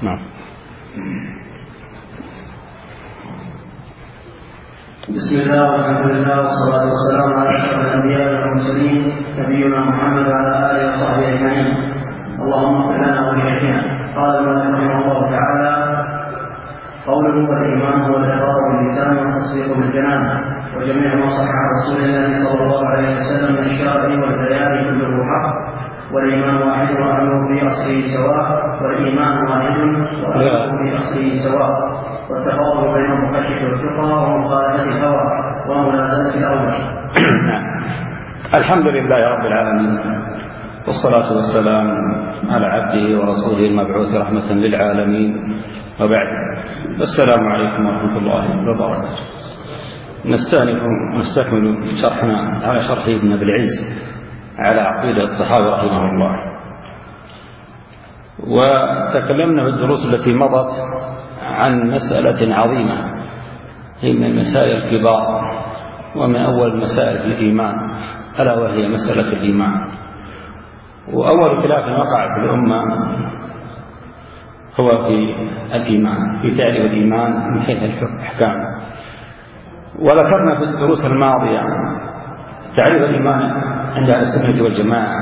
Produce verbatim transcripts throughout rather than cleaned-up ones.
نعم. بسم الله والحمد لله والصلاة والسلام على أشرف الأنبياء والمرسلين نبينا محمد وعلى آله وصحبه أجمعين. اللهم اغفر لنا ولشيخنا. قال المؤلف رحمه الله تعالى: قوله والإيمان هو الإقرار باللسان والتصديق بالجنان، وجميع ما صح عن رسول الله صلى الله عليه وسلم من الشرع والبيان كله حق، والإيمان واحد وأمره في أصله سواء، والإيمان واحد وأمره في أصله سواء، والتفاضل بين المخشش والتقى ومخالفة الهوى وملازمة الأول. الحمد لله رب العالمين، والصلاة والسلام على عبده ورسوله المبعوث رحمة للعالمين، وبعد. السلام عليكم ورحمة الله وبركاته. نستأنف ونستكمل شرحنا على شرح ابن أبي العز على عقيدة الطحاوي رحمه الله، وتكلمنا في الدروس التي مضت عن مسألة عظيمة هي من المسائل الكبار ومن أول مسائل الإيمان، ألا وهي مسألة الإيمان. وأول خلاف وقع في الأمة هو في الإيمان، في تعريف الإيمان من حيث الأحكام. وذكرنا في الدروس الماضية تعريف الإيمان عند أهل السنة والجماعة،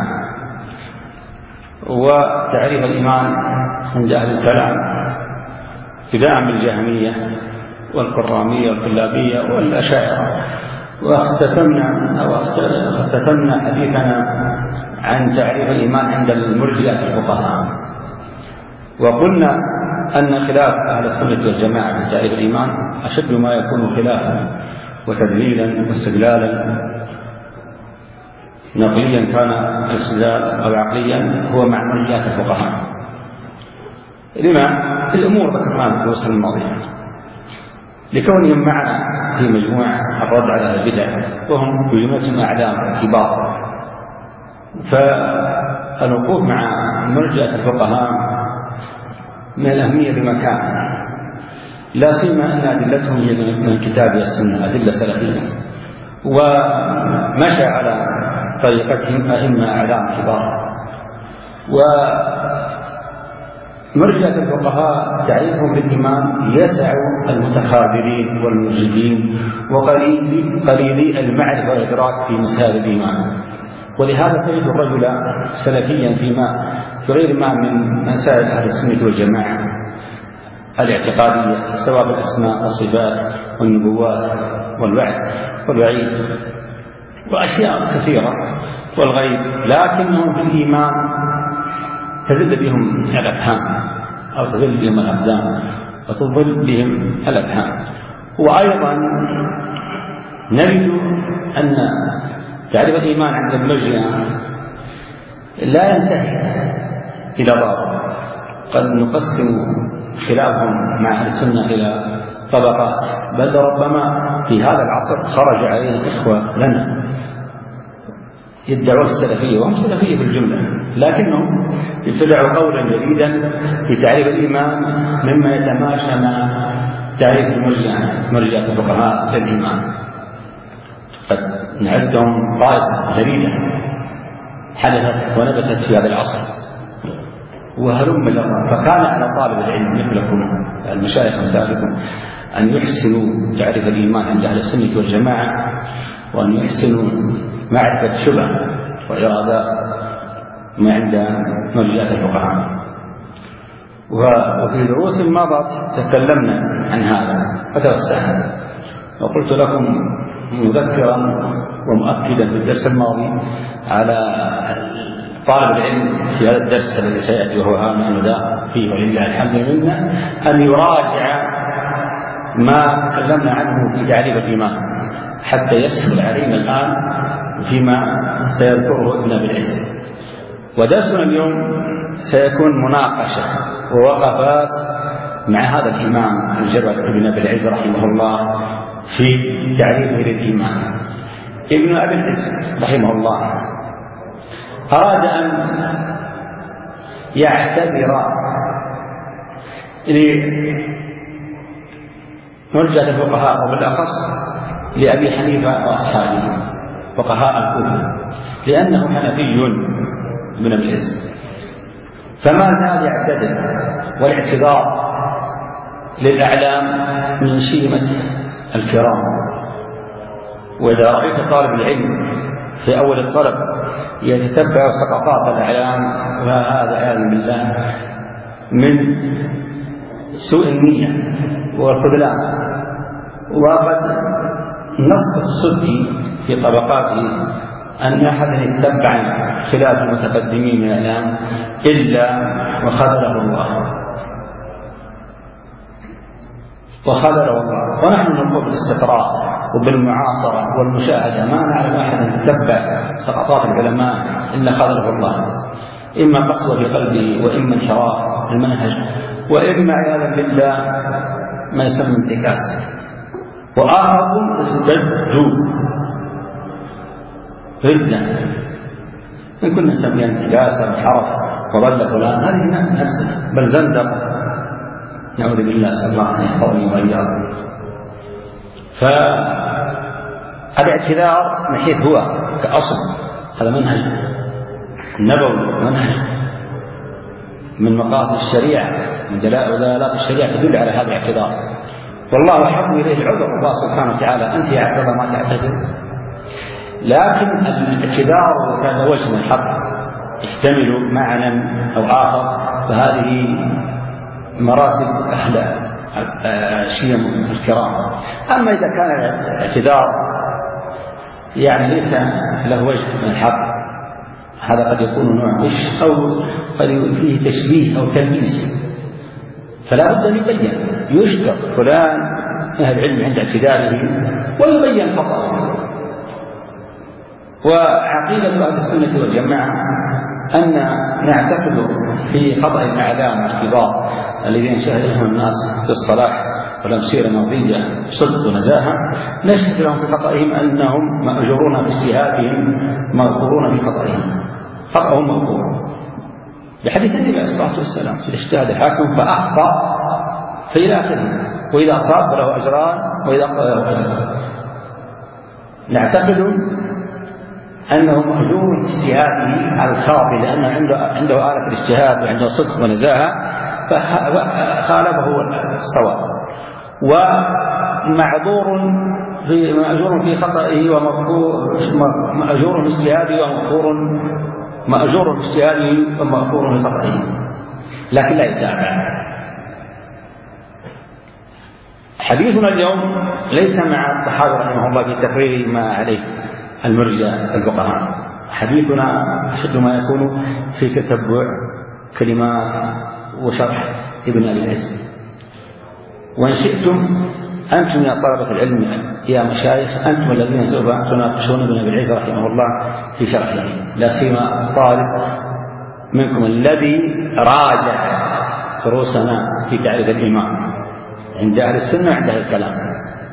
وتعريف الإيمان عند أهل الكلام ابتداء بالجهمية والكرامية والكلابية والأشاعرة. واختتمنا أو اختتمنا حديثنا عن تعريف الإيمان عند المرجئة الفقهاء، وقلنا أن خلاف أهل السنة والجماعة في تعريف الإيمان أشد ما يكون خلافا وتدليلا واستدلالا نقليا كان الاستدلال أو عقليا هو مع مرجئة الفقهاء. لما في الأمور ذكرناها في الدروس الماضية لكونهم معنا في مجموعة الرد على البدع، وهم بجملة أعلام كبار، فالوقوف مع مرجئة الفقهاء من الأهمية بمكان، لا سيما أن أدلتهم هي من الكتاب والسنة، أدلة سلفية، ومشى على طريقتهم أئمة أعلام كبار. ومرجئة الفقهاء تعريفهم بالإيمان يسع المتخابرين والمجيدين وقليلي المعرفة والإدراك في مسائل الإيمان، ولهذا تجد الرجل سلفيا فيما في غير ما من مسائل أهل السنة والجماعة الاعتقادية، سواء بالأسماء والصفات والنبوات والوعد والوعيد وأشياء كثيرة والغيب، لكنهم في الإيمان تزل بهم الأفهام أو تزل بهم الأقدام وتضل بهم الأفهام. وأيضا نجد أن تعريف الإيمان عند المرجئة لا ينتهي إلى ضابط، قد نقسم خلافهم مع أهل السنة إلى طبقات، بل ربما في هذا العصر خرج علينا إخوة لنا يدعون السلفية وهم سلفية في الجملة، لكنهم ابتدعوا قولا جديدا في تعريف الإيمان مما يتماشى مع تعريف المرجئة مرجئة الفقهاء للإيمان. قد نعدهم طائفة جديدة حدثت ونبتت في هذا العصر وهلم جرا، فكان على طالب العلم مثلكم المشايخ مثالكم أن يحسنوا تعريف الإيمان عند أهل السنة والجماعة، وأن يحسنوا معرفة شبه وإرادات ما عند مرجئة الفقهاء. وفي دروس مضت تكلمنا عن هذا فتوسعنا، وقلت لكم مذكرا ومؤكدا في الدرس الماضي على طالب العلم في هذا الدرس الذي سيأتي وهو هام النداء فيه ولله الحمد منا أن يراجع ما تكلمنا عنه في تعريف الإيمان حتى يسهل علينا الآن فيما سيذكره ابن أبي العز. ودرسنا اليوم سيكون مناقشة ووقفات مع هذا الإمام الجبل ابن أبي العز رحمه الله في تعريفه للإيمان. ابن أبي العز رحمه الله أراد أن يعتبر لمرجئة الفقهاء وبالأخص لأبي حنيفة وأصحابه فقهاء الكوفة، لأنه حنفي من أبي العز، فما زال يعتذر والاعتذار للأعلام من شيمة الكرام. وإذا رأيت طالب العلم في أول الطلب يتتبع سقطات الأعلام فهذا عياذا بالله من سوء النية والخذلان. وقد نص السدي في طبقاته أن أحدا يتبع خلاف المتقدمين من الإعلام إلا وخذله الله وخذله الله. ونحن نقول بالاستقراء وبالمعاصرة والمشاهدة ما نعلم أحدا يتبع سقطات العلماء إلا خذله الله، إما قسوة في قلبه وإما انحراف المنهج وإما عياذا بالله ما يسمى انتكاس. وآخرهم ارتدوا ردة إن كنا نسميها انتكاسا انحرف وضل فلان، هذه نفسها بل زندق نعوذ بالله نسأل الله أن يحفظني وإياكم. فالاعتذار من حيث هو كأصل هذا منهج نبوي، منهج من مقاصد الشريعة، من دلالات الشريعة تدل على هذا الاعتذار. والله يحب إليه العذر، الله سبحانه وتعالى أنت يا عبد الله ما تعتذر. لكن الاعتذار كان وجه من الحق يحتمل معنى أو آخر، فهذه مراتب أهل شيم الكرام. أما إذا كان الاعتذار يعني ليس له وجه من الحق، هذا قد يكون نوع غش أو قد فيه تشبيه أو تلبيس، فلا بد أن يبين، يشكر فلان أهل العلم عند اعتذاره ويبين خطأه. وعقيدة أهل السنة والجماعة أن نعتقد في خطأ الأعلام الكبار الذين شهدهم الناس بالصلاح والأمسير مرضية صدق ونزاهة، نشهد لهم في خطئهم أنهم مأجورون باجتهادهم مغفورون في خطئهم، خطأهم مغفور بحديث النبي عليه الصلاة والسلام: إذا اجتهد الحاكم فأخطأ فإلى آخره، وإذا أصاب فله أجران وإذا أخطأ له أجر. نعتقد أنه مأجور باجتهاده الخاطئ لأنه عنده عنده آلة الاجتهاد وعنده صدق ونزاهة، فخالفه الصواب، ومعذور في مأجور في خطئه ومغفور مأجور في اجتهاده ومغفور مأجور في اجتهاده ومغفور في خطئه، لكن لا يتابع. حديثنا اليوم ليس مع الطحاوي رحمه الله في تقرير ما عليه المرجئة الفقهاء، حديثنا أشد ما يكون في تتبع كلمات وشرح ابن أبي العز. وإن شئتم أنتم يا طلبة العلم يا مشايخ أنتم الذين سوف تناقشون ابن أبي العز رحمه الله في شرحه، لا سيما طالب منكم الذي راجع دروسنا في تعريف الإيمان عند أهل السنة وعند أهل الكلام.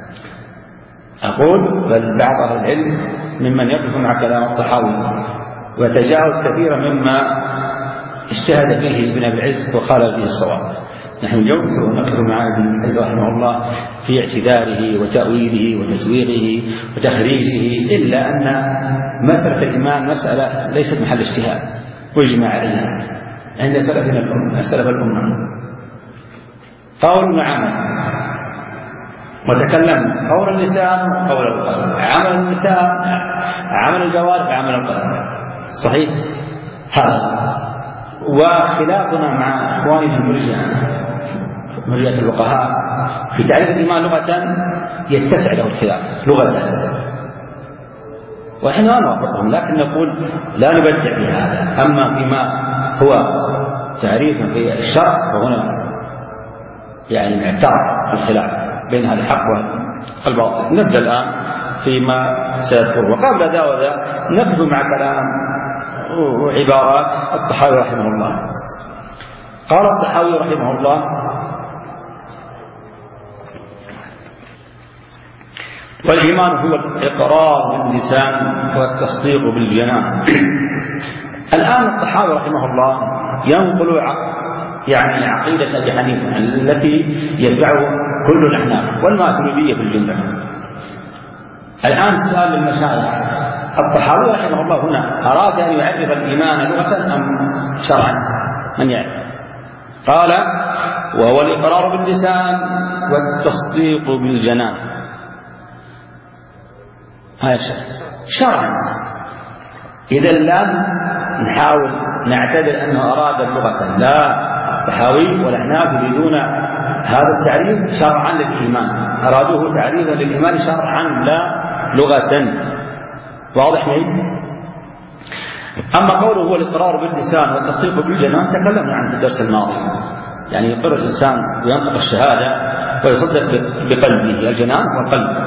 أقول بل بعض أهل العلم ممن يقف مع كلام الطحاوي ويتجاوز كثيرا مما اجتهد فيه ابن أبي العز وخالف فيه الصواب. نحن اليوم نقف مع ابن العز رحمه الله في اعتذاره وتأويله وتسويقه وتخريجه، إلا أن مسألة الإيمان مسألة ليست محل اجتهاد واجمع عليها عند سلفنا الأمة سلف الأمة، قول وعمل، وتكلم قول اللسان وقول القلب، عمل اللسان عمل الجوارح عمل القلب، صحيح هذا. وخلافنا مع اخواننا المرجئة مرجئة الفقهاء في تعريف الإيمان لغة يتسع له الخلاف لغة، ونحن لا نوافقهم، لكن نقول لا نبدع في هذا. أما فيما هو تعريف في الشرع فهنا يعني معتبر الخلاف بين هذا الحق والباطل. نبدأ الآن فيما سيذكر، وقبل ذا وذا نقف مع كلام وعبارات الطحاوي رحمه الله. قال الطحاوي رحمه الله: والإيمان هو الإقرار باللسان والتصديق بالجنان. الآن الطحاوي رحمه الله ينقل يعني عقيدة أبي حنيفة التي يتبعه كل الأحناف والماتريدية في الجملة. الآن سؤال للمشايخ: الطحاوي رحمه الله هنا أراد أن يعرف الإيمان لغة أم شرعا؟ من يعرف؟ قال وهو الإقرار باللسان والتصديق بالجنان. هذا شرعا. إذا لم نحاول نعتبر أنه أراد اللغة، لا، الطحاوي والأحناف يريدون هذا التعريف شرعا للإيمان، أرادوه تعريفا للإيمان شرعا لا لغة. واضح لي؟ أما قوله هو الإقرار باللسان والتصديق بالجنان تكلمنا عنه في الدرس الماضي، يعني يقر الإنسان وينطق الشهادة ويصدق بقلبه، الجنان والقلب.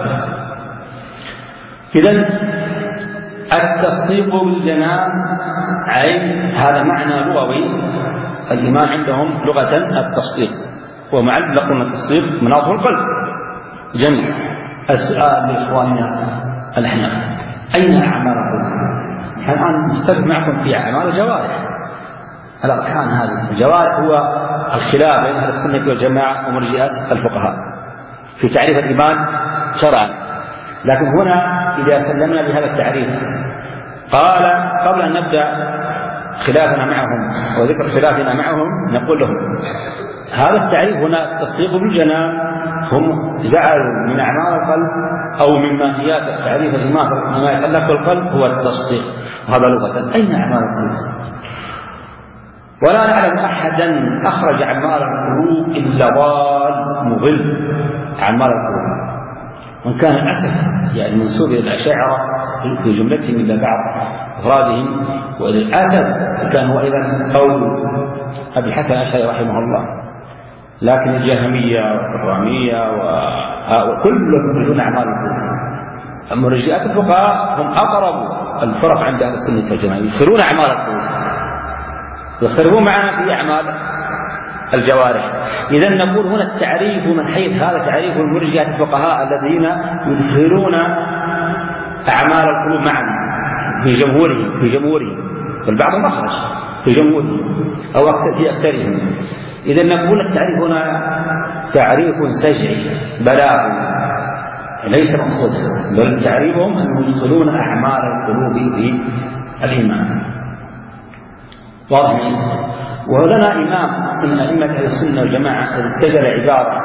إذن التصديق بالجنان أي هذا معنى لغوي، الإيمان عندهم لغة التصديق، ومعلق قلنا التصديق مناطق القلب. جميل. السؤال لإخواننا الأحناف، أين أعمال القلوب؟ الآن نختلف معكم في أعمال الجوارح، الأركان هذه. الجوارح هو الخلاف بين أهل السنة والجماعة ومرجئات الفقهاء في تعريف الإيمان شرعا، لكن هنا إذا سلمنا بهذا التعريف قال قبل أن نبدأ خلافنا معهم وذكر خلافنا معهم نقول لهم هذا التعريف هنا التصديق بالجنان هم جعلوا من أعمال القلب أو من ماهيات تعريف الإيمان ما يتعلق بالقلب هو التصديق، وهذا لغة. أين أعمال القلوب؟ ولا نعلم أحدا أخرج أعمال القلوب إلا ضال مضل أعمال القلوب، وإن كان الأسف يعني منسوب إلى الأشاعرة في جملتهم إلا بعض أفرادهم، وللأسف كان هو أيضا قول أبي الحسن الأشعري رحمه الله، لكن الجهمية والرامية وكلهم يريدون أعمال القلوب. مرجئات الفقهاء هم أقرب الفرق عند أهل السنة والجماعة، يدخلون أعمال القلوب، يختلفون معنا في أعمال الجوارح. إذا نقول هنا التعريف من حيث هذا تعريف المرجئة الفقهاء الذين يدخلون أعمال القلوب معنا في جمهورهم في جمهورهم والبعض مخرج في جمهورهم أو أكثر في أكثرهم. إذا نقول التعريف هنا تعريف سجعي بلاغي ليس مقصودا، بل تعريفهم أنهم يدخلون أعمال القلوب في الإيمان. واضح؟ ولنا إمام من أئمة أهل السنة والجماعة اتجه عبارة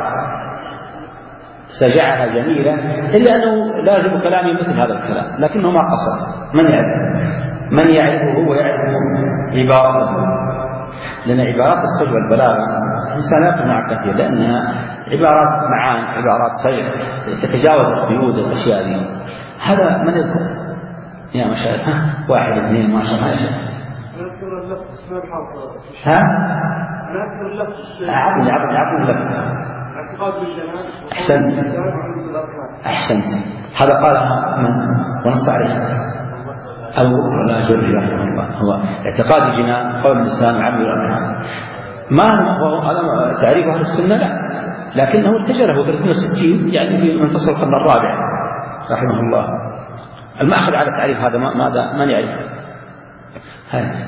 سجعها جميلة، إلا أنه لازم كلامي مثل هذا الكلام، لكنه ما قصر. من يعرف؟ من يعرفه ويعرف عبارته، لأن عبارات السجع والبلاغة الإنسان لا يقنع كثير، لأنها عبارات معاني، عبارات سير تتجاوز القيود الأشياء دي. هذا من يذكر يا مشايخ؟ واحد اثنين ما شاء الله. نذكر اللفظ اسم الحافظ. ها؟ نذكر اللفظ. عقل عقل عقل اللفظ. اعتقاد بالجنان. أحسنت أحسنت. هذا قالها من ونص عليه أو لا جري رحمه الله، هو اعتقاد الجنان قول الإنسان وعمل الأركان. ما هو هذا تعريف أهل السنة؟ لا، لكنه اتجه له ثلاثمائة وستين يعني في منتصف القرن الرابع رحمه الله. المأخذ على التعريف هذا ماذا من يعرف؟ هذا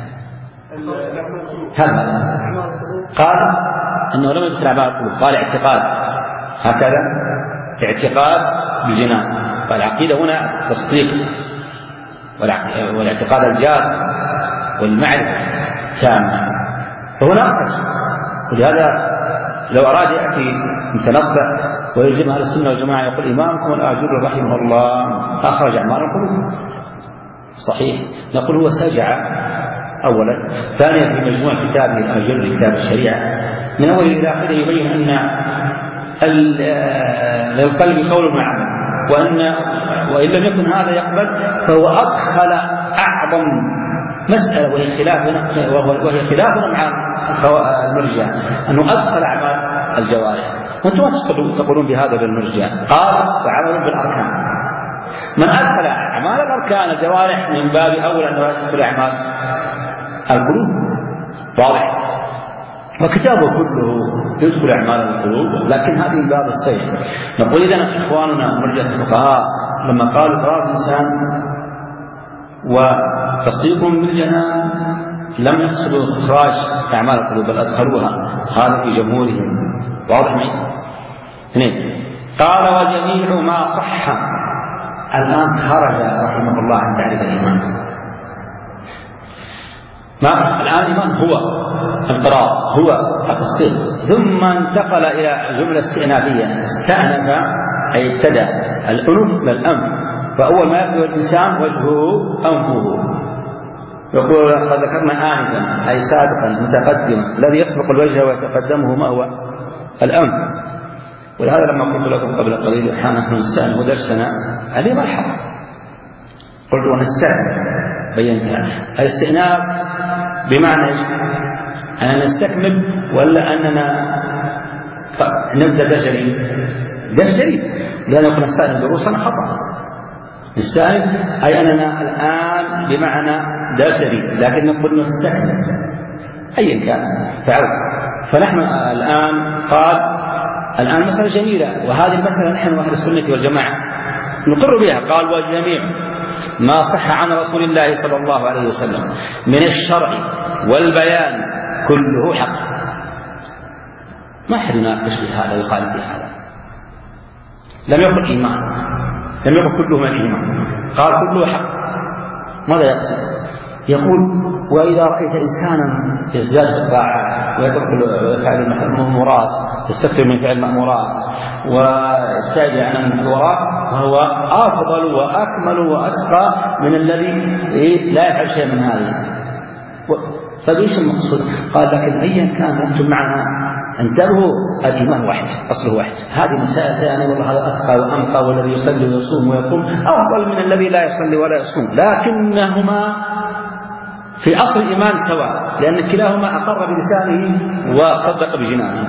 هذا قال أنه لم يدخل أعمال القلوب، قال اعتقاد، هكذا اعتقاد بالجنان. فالعقيدة هنا تصديق والاعتقاد الجازم والمعرفة تامة، فهنا أخرج. ولهذا لو أراد يأتي متنبأ ويلزم أهل السنة والجماعة يقول إمامكم الآجر رحمه الله أخرج أعمال القلوب، صحيح. نقول هو سجع أولا. ثانيا في مجموع كتابه الآجر كتاب الشريعة من أول إلى آخره يبين أن للقلب قول وعمل، وأن وإن لم يكن هذا يقبل فهو أدخل أعظم مسألة وهي خلافنا وهي خلافنا مع المرجئة، أنه أدخل أعمال الجوارح. وأنتم تقولون بهذا للمرجئة، قال وعمل بالأركان. من أدخل أعمال الأركان الجوارح من باب أولى أنه يدخل أعمال القلوب. واضح؟ وكتابه كله يدخل أعمال القلوب، لكن هذه من باب السير. نقول إذن إخواننا مرجئة الفقهاء لما قالوا إقرار الإنسان وتصديقهم بالجنان لم يقصدوا إخراج أعمال القلوب بل أدخلوها، هذا في جمهورهم. واضح معي؟ اثنين، قال وجميع ما صح. الآن خرج رحمه الله عن تعريف الإيمان. ما الآن الإيمان هو الإقرار، هو التصديق، ثم انتقل إلى جملة استئنافية، استأنف أي ابتدأ الأنف للأنف، فأول ما يبدو الإنسان وجهه أنفه. يقول قد ذكرنا آنفا أي سابقا متقدما، الذي يسبق الوجه ويتقدمه ما هو الأنف. ولهذا لما قلت لكم قبل قليل أحيانا نحن نستأنف درسنا هذه مرحلة، قلت ونستأنف بينتها. الاستئناف بمعنى أننا نستكمل ولا أننا نبدأ دجري؟ دجري لأن يكون نستأنف دروسنا خطأ. نستأنف أي أننا الآن بمعنى دجري، لكن نقول نستكمل أيا كان فعلت. فنحن الآن قال الآن مسألة جميلة، وهذه المسألة نحن أهل السنة والجماعة نقر بها. قال وجميع ما صح عن رسول الله صلى الله عليه وسلم من الشرع والبيان كله حق. ما أحد يناقش بهذا ويقال بهذا. لم يقل إيمان، لم يقل كله من الإيمان، قال كله حق. ماذا يقصد؟ يقول وإذا رأيت إنسانا يزداد بالطاعات ويترك فعل المأمورات، يستكثر من فعل المأمورات ويبتعد عن المحظورات، فهو أفضل وأكمل وأتقى من الذي لا يفعل شيء من هذه. فليس المقصود؟ قال لكن أيا كان أنتم معنا انتبهوا، الإيمان واحد، أصله واحد. هذه مسائل ثانية، والله هذا أتقى وأنقى، والذي يصلي ويصوم ويقوم أفضل من الذي لا يصلي ولا يصوم، لكنهما في أصل الإيمان سواء، لأن كلاهما أقر بلسانه وصدق بجنانه.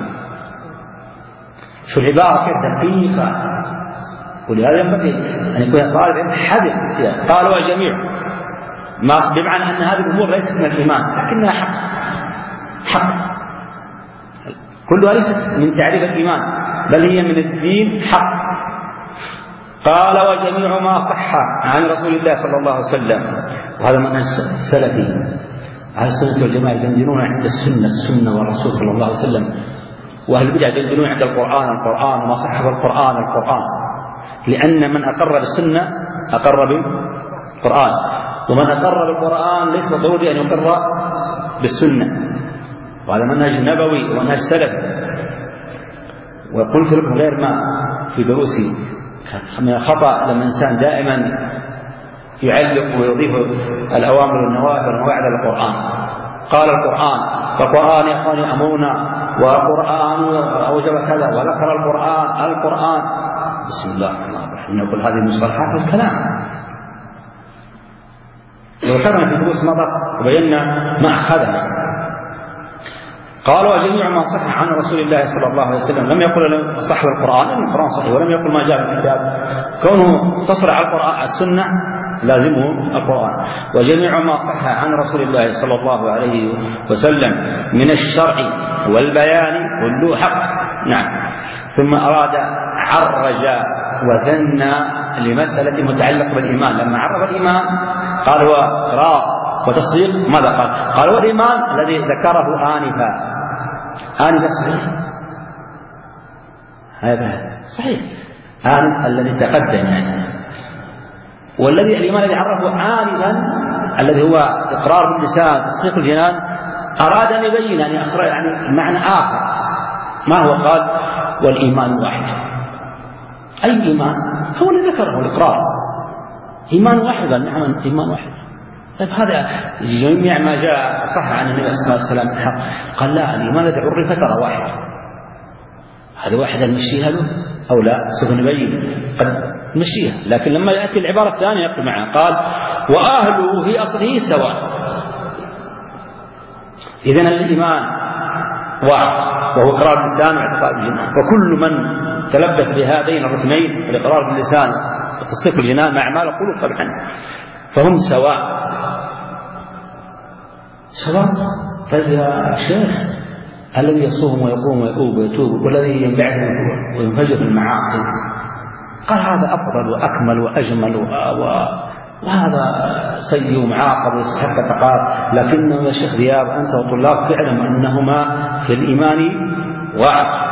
شو العبارة كيف دقيقة، ولهذا ينبغي أن يكون طالب علم حذر. قال وجميع ما بمعنى أن هذه الأمور ليست من الإيمان لكنها حق، حق كلها ليست من تعريف الإيمان بل هي من الدين حق. قال وجميع ما صح عن رسول الله صلى الله عليه وسلم، وهذا منهج سلفي. أهل السنة والجماعة يدندنون عند السنة السنة والرسول صلى الله عليه وسلم، وأهل البدع يدندنون عند القرآن القرآن وما صح بالقرآن القرآن، لأن من أقر بالسنة أقر بالقرآن، ومن أقر بالقرآن ليس ضروري أن يقر بالسنة، وهذا منهج نبوي ومنهج سلفي. وقلت لكم غير ما في دروسي من الخطأ لما الإنسان دائما يعلق ويضيف الأوامر والنواهي والمواعظ على القرآن. قال القرآن، فالقرآن يا أخواني أمرنا، والقرآن أوجب كذا، وذكر القرآن القرآن. بسم الله الرحمن الرحيم. نقول هذه مصطلحات الكلام، وذكرنا في دروس مضت وبينا ما أخذنا. قال وجميع ما صح عن رسول الله صلى الله عليه وسلم، لم يقل صح القرآن لأن القرآن صحيح، ولم يقل ما جاء في الكتاب، كونه تصرع على القرآن السنة لازمه القرآن. وجميع ما صح عن رسول الله صلى الله عليه وسلم من الشرع والبيان كله حق. نعم. ثم أراد عرج وثنى لمسألة متعلقة بالإيمان. لما عرف الإيمان قال هو إقرار وتصديق. ماذا قال؟ قال هو الإيمان الذي ذكره آنفا. آنفا صحيح، هذا صحيح، آنف الذي تقدم يعني. والذي الإيمان الذي عرفه آنفا الذي هو إقرار باللسان تصديق الجنان، أراد أن يبين يعني أخرى يعني معنى آخر. ما هو؟ قال والإيمان واحد. أي إيمان؟ هو الذي ذكره الإقرار، إيمان واحد. نعم إيمان واحد. طيب هذا جميع ما جاء صح عن النبي صلى الله عليه وسلم حق. قال لا، الإيمان الذي عرف ترى واحد. هذا واحد نمشيها له أو لا؟ سوف نبين قد نمشيها، لكن لما يأتي العبارة الثانية يقول معها قال وأهله في أصله سواء. إذن الإيمان واحد وهو إقرار باللسان واعتقاد بالجنان، وكل من تلبس بهذين الركنين الإقرار باللسان وتصديق الجنان مع أعمال القلوب طبعا فهم سواء سواء. طيب يا شيخ، الذي يصوم ويقوم ويؤوب ويتوب والذي ينبعث وينفجر في المعاصي، قال هذا أفضل وأكمل وأجمل وهذا سيء ومعاقب ويستحق العقاب. لكنه يا شيخ ذياب أنت وطلاب تعلم أنهما في الإيمان واحد.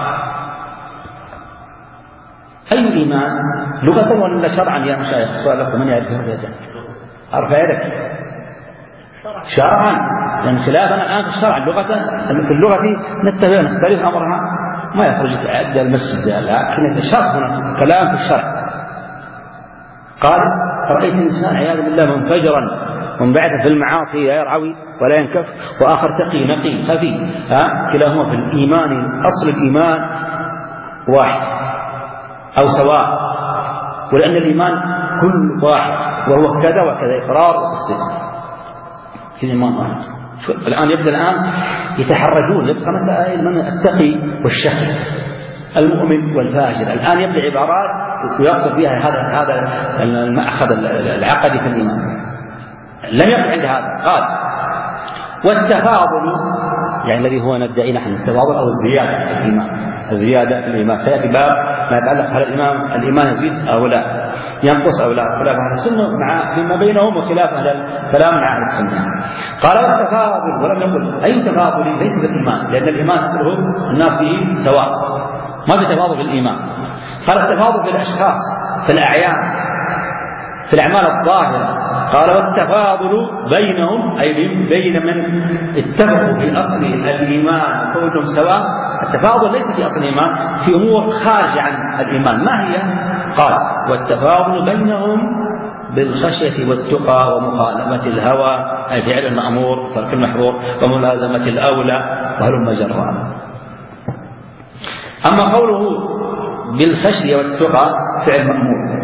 أي إيمان؟ لغة ولا شرعا يا مشايخ؟ سؤال لكم من يعرف يده؟ أرفع يدك. شرعا لأن خلافنا الآن في الشرع اللغة في اللغة نتفق نختلف أمرها ما يخرج يتعدى المسجد، لكن الشرع هنا كلام في الشرع. قال فرأيت إنسان عياذا بالله منفجرا منبعثا في المعاصي يرعوي ولا ينكف، وآخر تقي نقي خفي، ها كلاهما في الإيمان أصل الإيمان واحد أو سواء، ولأن الإيمان كل واحد وهو كذا وكذا إقرار وتصديق في الإيمان واحد. الآن يبدأ الآن يتحرجون، يبقى مسائل من التقي والشقي المؤمن والفاجر. الآن يبدأ عبارات ويقف بها هذا هذا المأخذ العقدي في الإيمان. لم يقف عند هذا. قال والتفاضل يعني الذي هو ندعي نحن التفاضل أو الزيادة في الإيمان، الزيادة في الإيمان. سيأتي باب ما يتعلق هل الإيمان الإيمان يزيد أو لا، ينقص أو لا، خلاف أهل السنة مع فيما بينهم وخلاف أهل الكلام مع أهل السنة. قال والتفاضل ولم يقل أي تفاضل ليس بالإيمان، لأن الإيمان أصله الناس فيه سواء، ما في تفاضل في الإيمان. قال التفاضل في الأشخاص في الأعيان في الأعمال الظاهرة. قال والتفاضل بينهم أي بين من اتفقوا في أصل الإيمان كونهم سواء. التفاضل ليس في أصل الإيمان، في أمور خارجة عن الإيمان. ما هي؟ قال والتفاضل بينهم بالخشية والتقى ومخالفة الهوى أي فعل المأمور وترك المحظور وملازمة الأولى وهلم جرا. أما قوله بالخشية والتقى فعل مأمور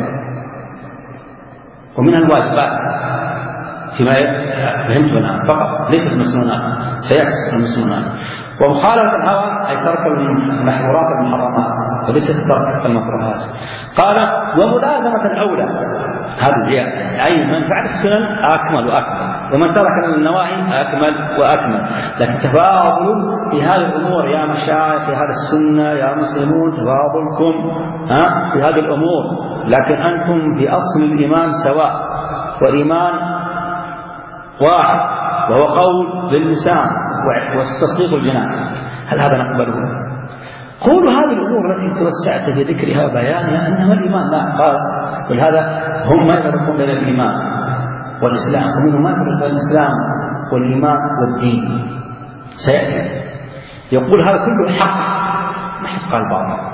ومن الواجبات فيما فهمت الآن فقط، ليست المسنونات، سيأتي المسنونات. ومخالفة الهوى أي ترك المحظورات المحرمات وليست ترك المكروهات. قال وملازمة الأولى هذا زيادة، أي من فعل السنن أكمل وأكمل ومن ترك النواهي أكمل وأكمل. لكن تفاضل في هذه الأمور يا مشايخ في هذا السنة يا مسلمون، تفاضلكم ها في هذه الأمور، لكن أنتم في أصل الإيمان سواء، والإيمان واحد وهو قول باللسان وتصديق الجنان. هل هذا نقبله؟ قولوا هذه الأمور التي توسعت في ذكرها وبيانها أنها الإيمان لا. قال ولهذا هم ما يفرقون بين الإيمان والإسلام، ومنهم ما يفرق بين الإسلام والإيمان والدين. سيأتي يقول هذا كله حق ما يحق الباطل.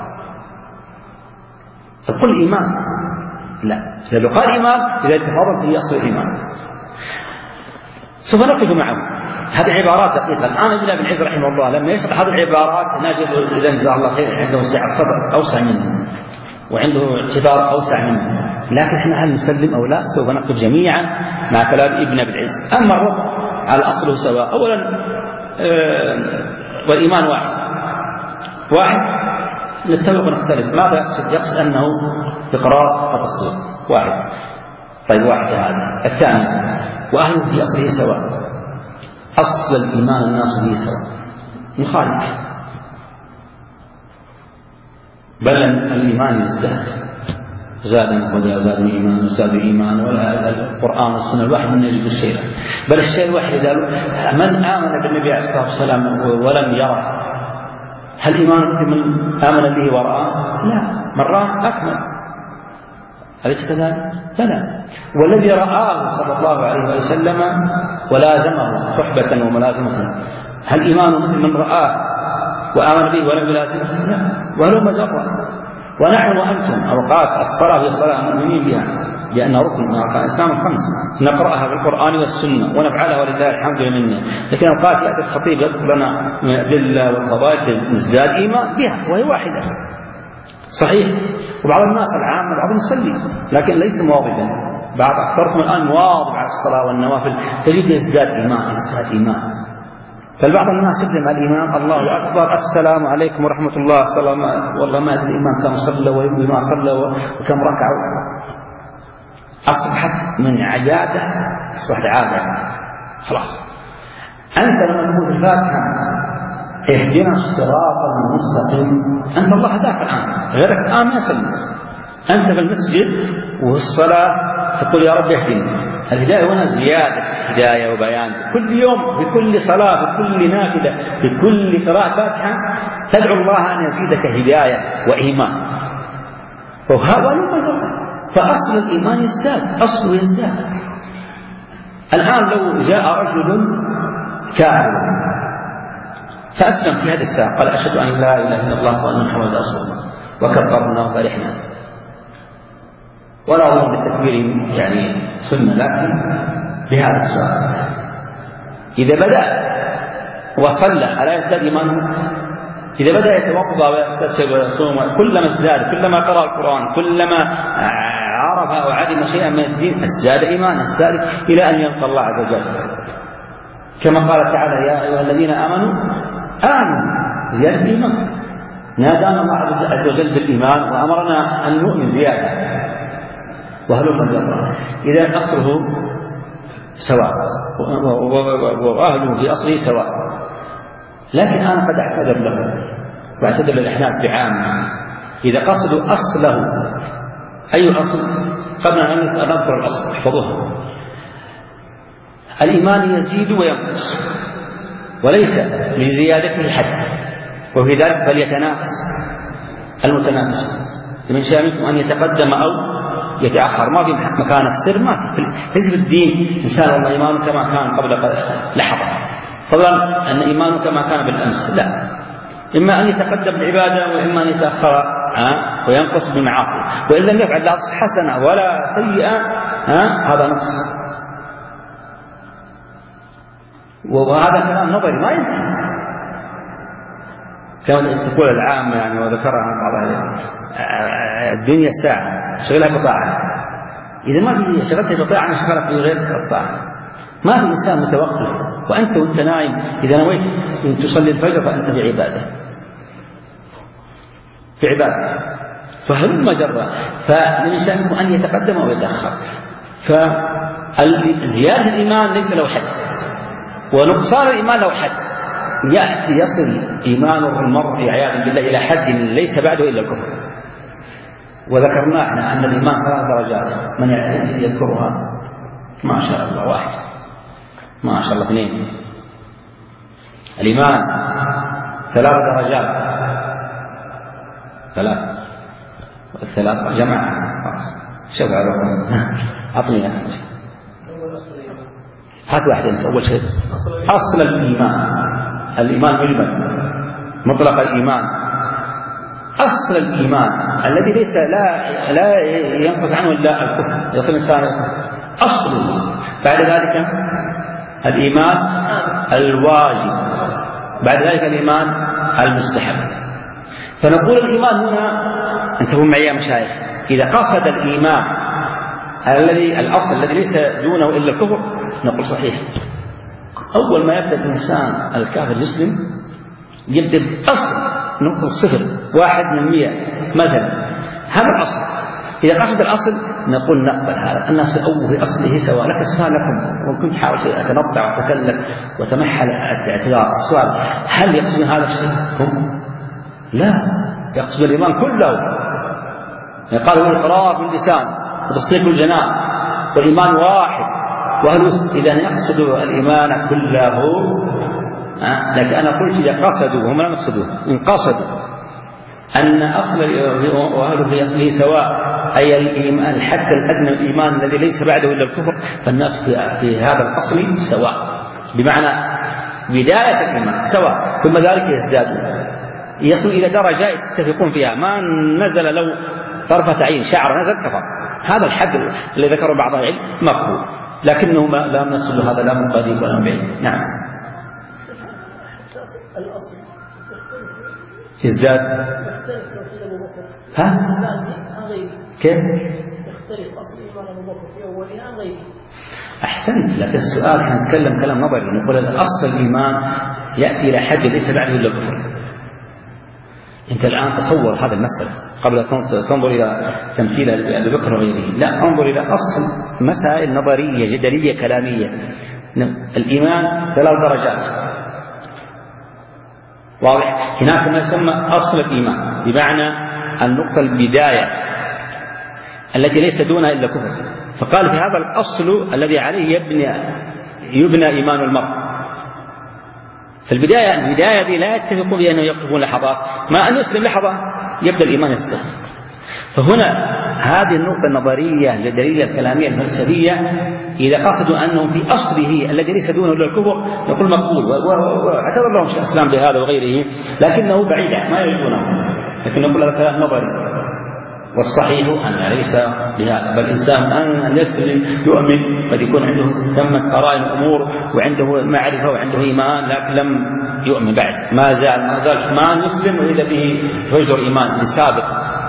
تقول الإيمان لا، إذا قال إيمان إذا تفاضل في أصل الإيمان. سوف نقف معه هذه عبارات دقيقة. الآن ابن أبي العز رحمه الله لما يشرح هذه العبارات نجد إذا جزاه الله خير عنده سعة صدر أوسع منه وعنده اعتبار أوسع منه، لكن احنا هل نسلم أو لا؟ سوف نقف جميعا مع كلام ابن أبي العز. أما الرد على أصله سواء، أولا آه والإيمان واحد واحد نتفق ونختلف. ماذا يقصد؟ يقصد أنه إقرار وتصديق واحد. طيب واحد هذا. الثاني وأهله في أصله سواء، أصل الإيمان الناس فيه سواء مخالف، بل الإيمان يزداد، زاد ولا زاد الإيمان وزاد الإيمان، ولا القرآن والسنة الواحد من يجد الشيء، بل الشيء الواحد إذا من آمن بالنبي عليه الصلاة والسلام ولم يره هل إيمان من آمن به ورآه؟ لا، من رآه أكمل، أليس كذلك؟ فلا. والذي رآه صلى الله عليه وسلم ولازمه صحبة وملازمة هل إيمانه مثل من رآه وآمن به ولم يلازمه؟ لا، ولو مجرد. ونحن وأنتم أوقات الصلاة والصلاة مؤمنين بها لأن ركن من أركان الإسلام الخمس نقرأها في القرآن والسنة ونفعلها ولله الحمد لله. لكن أوقات يأتي الخطيب يذكر لنا من الأدلة والفضائل نزداد إيمان بها وهي واحدة صحيح. وبعض الناس العامة بعضهم يصلي لكن ليس مواظبا، بعض أكثركم الآن مواظب على الصلاة والنوافل تجد يزداد إيمان يزداد إيمان. فالبعض الناس يسلم الإمام الله أكبر السلام عليكم ورحمة الله السلام، والله ما أدري الإمام كم صلى وما صلى وكم ركع، أصبحت من عادة أصبحت عادة خلاص. أنت لما تقول الفاتحة اهدنا الصراط المستقيم أنت الله هداك الآن، غيرك الآن ما يسلم. أنت في المسجد والصلاة تقول يا رب اهدني. الهداية هنا زيادة هداية وبيان كل يوم بكل صلاة بكل نافلة بكل قراءة فاتحة تدعو الله أن يزيدك هداية وإيمان، وهذا يوم. فأصل الإيمان يزداد، أصله يزداد. الآن لو جاء رجل كافر، فأسلم في هذه الساعة قال أشهد أن لا إله إلا الله وأن محمدا رسول الله وكبرنا وفرحنا. ولا أظن بالتكبير يعني سنة، لكن بهذا السؤال إذا بدأ وصلى ألا يزداد إيمانه؟ إذا بدأ يتوضأ ويغتسل ويصوم كلما ازداد، كلما قرأ القرآن، كلما عرف أو علم شيئا من الدين ازداد إيمانه، ازداد إلى أن يلقى الله عز وجل، كما قال تعالى يا أيها الذين آمنوا آمنوا زيادة الإيمان. نادانا الله عز وجل بالإيمان وأمرنا أن نؤمن زيادة. وهلم الجبر إذا أصله سواء وأهله في أصله سواء، لكن أنا قد أعتذر له واعتذر للأحناف بعامة إذا قصدوا أصله. أي أصل؟ قبل أن نذكر الأصل احفظوها. الإيمان يزيد وينقص وليس لزيادته حد، وفي ذلك فليتنافس المتنافس، لمن شاء منكم أن يتقدم أو يتأخر. ما في مكان السر، ما في ليس في الدين إنسان والله إيمانه كما كان قبل لحظة، فضلا أن إيمانه كما كان بالأمس، لا، إما أن يتقدم بالعبادة وإما أن يتأخر أه؟ وينقص بالمعاصي، وإن لم يفعل لا حسنة ولا سيئة أه؟ هذا نقص. وهذا كلام نظري ما يمكن كما تقول العامة يعني، وذكرها بعض الدنيا الساعة شغلها بطاعة. إذا ما في شغلتها بطاعة شغلها في غير الطاعة. ما في إنسان متوقف، وأنت وأنت نايم إذا نويت أن تصلي الفجر فأنت في عبادة في عبادة فهل مجرة. فالإنسان أن يتقدم أو يتأخر. فزيادة الإيمان ليس له حد، ونقصان الإيمان له حد. يأتي يصل إيمان المرء عياذا بالله إلى حد ليس بعده إلا الكفر. وذكرنا احنا أن الإيمان ثلاث درجات، من يذكرها؟ ما شاء الله واحد، ما شاء الله اثنين. الإيمان ثلاث درجات، ثلاث الثلاث جماعة شوف أعطني هات واحد أنت. أول شيء أصل الإيمان، الإيمان مجمل مطلق الإيمان، أصل الإيمان الذي ليس لا لا ينقص عنه إلا الكفر، يصل الإنسان أصل الإيمان. بعد ذلك الإيمان الواجب، بعد ذلك الإيمان المستحب. فنقول الإيمان هنا، انتبهوا معي يا مشايخ، إذا قصد الإيمان الذي الأصل الذي ليس دونه إلا الكفر نقول صحيح. أول ما يبدأ الإنسان الكافر يسلم يبدأ بأصل نقطة صفر واحد من مئة مثلا، هذا الأصل. إذا قصد الأصل نقول نقبل هذا. الناس في أول في أصله سواء. لك السؤال لكم، وكنت حاول أتنطع وأتكلم وتمحل الاعتذار. السؤال هل يقصد هذا الشيء هم؟ لا، يقصد الإيمان كله. قال هو الإقرار باللسان وتصديق الجنان والإيمان واحد. وهل إذا يقصدوا الإيمان كله أه؟ لكن أنا قلت إذا قصدوا وهم لا يقصدوا، إن قصدوا أن أصل وأهله في أصله سواء، أي الإيمان الحد الأدنى الإيمان الذي ليس بعده إلا الكفر، فالناس في, في هذا الأصل سواء، بمعنى بداية الإيمان سواء، ثم ذلك يزدادون يصل إلى درجة يتفقون فيها. ما نزل لو طرفة عين شعر نزل كفر. هذا الحد الذي ذكره بعض العلم مقبول، لكنه ما لا نصل هذا لا من قريب ولا من بعيد. نعم. ازداد ها كيف يختلف أصل إيمان أبو بكر في أولها غيره. أحسنت، لكن السؤال احنا نتكلم كلام نظري، نقول الأصل الإيمان يأتي إلى حد ليس بعده إلا الكفر. أنت الآن تصور هذا المسألة قبل تنظر إلى تمثيل أبي بكر وغيره، لا، انظر إلى أصل مسائل نظرية جدلية كلامية. الإيمان ثلاث درجات واضح. هناك ما يسمى أصل الإيمان، بمعنى النقطة البداية التي ليس دونها إلا كفر. فقال في هذا الأصل الذي عليه يبني يبنى إيمان المرء. فالبداية البداية دي لا يتفقون بأنه يقفون لحظات، ما أن يسلم لحظة يبدأ الإيمان يستقر. فهنا هذه النقطة النظرية الجدلية الكلامية الفلسفية إذا قصدوا أنه في أصله الذي ليس دونه إلا الكفر يقول مقبول، واعتذر لهم شيخ الإسلام بهذا وغيره، لكنه بعيد ما يريدونه، لكن نقول هذا كلام نظري. والصحيح أن ليس بهذا، بل الإنسان أن يسلم يؤمن، قد يكون عنده ثمة قرائن الأمور وعنده معرفة وعنده إيمان، لكن لم يؤمن بعد، ما زال ما زال ما يسلم وإذا به فجر إيمان سابق.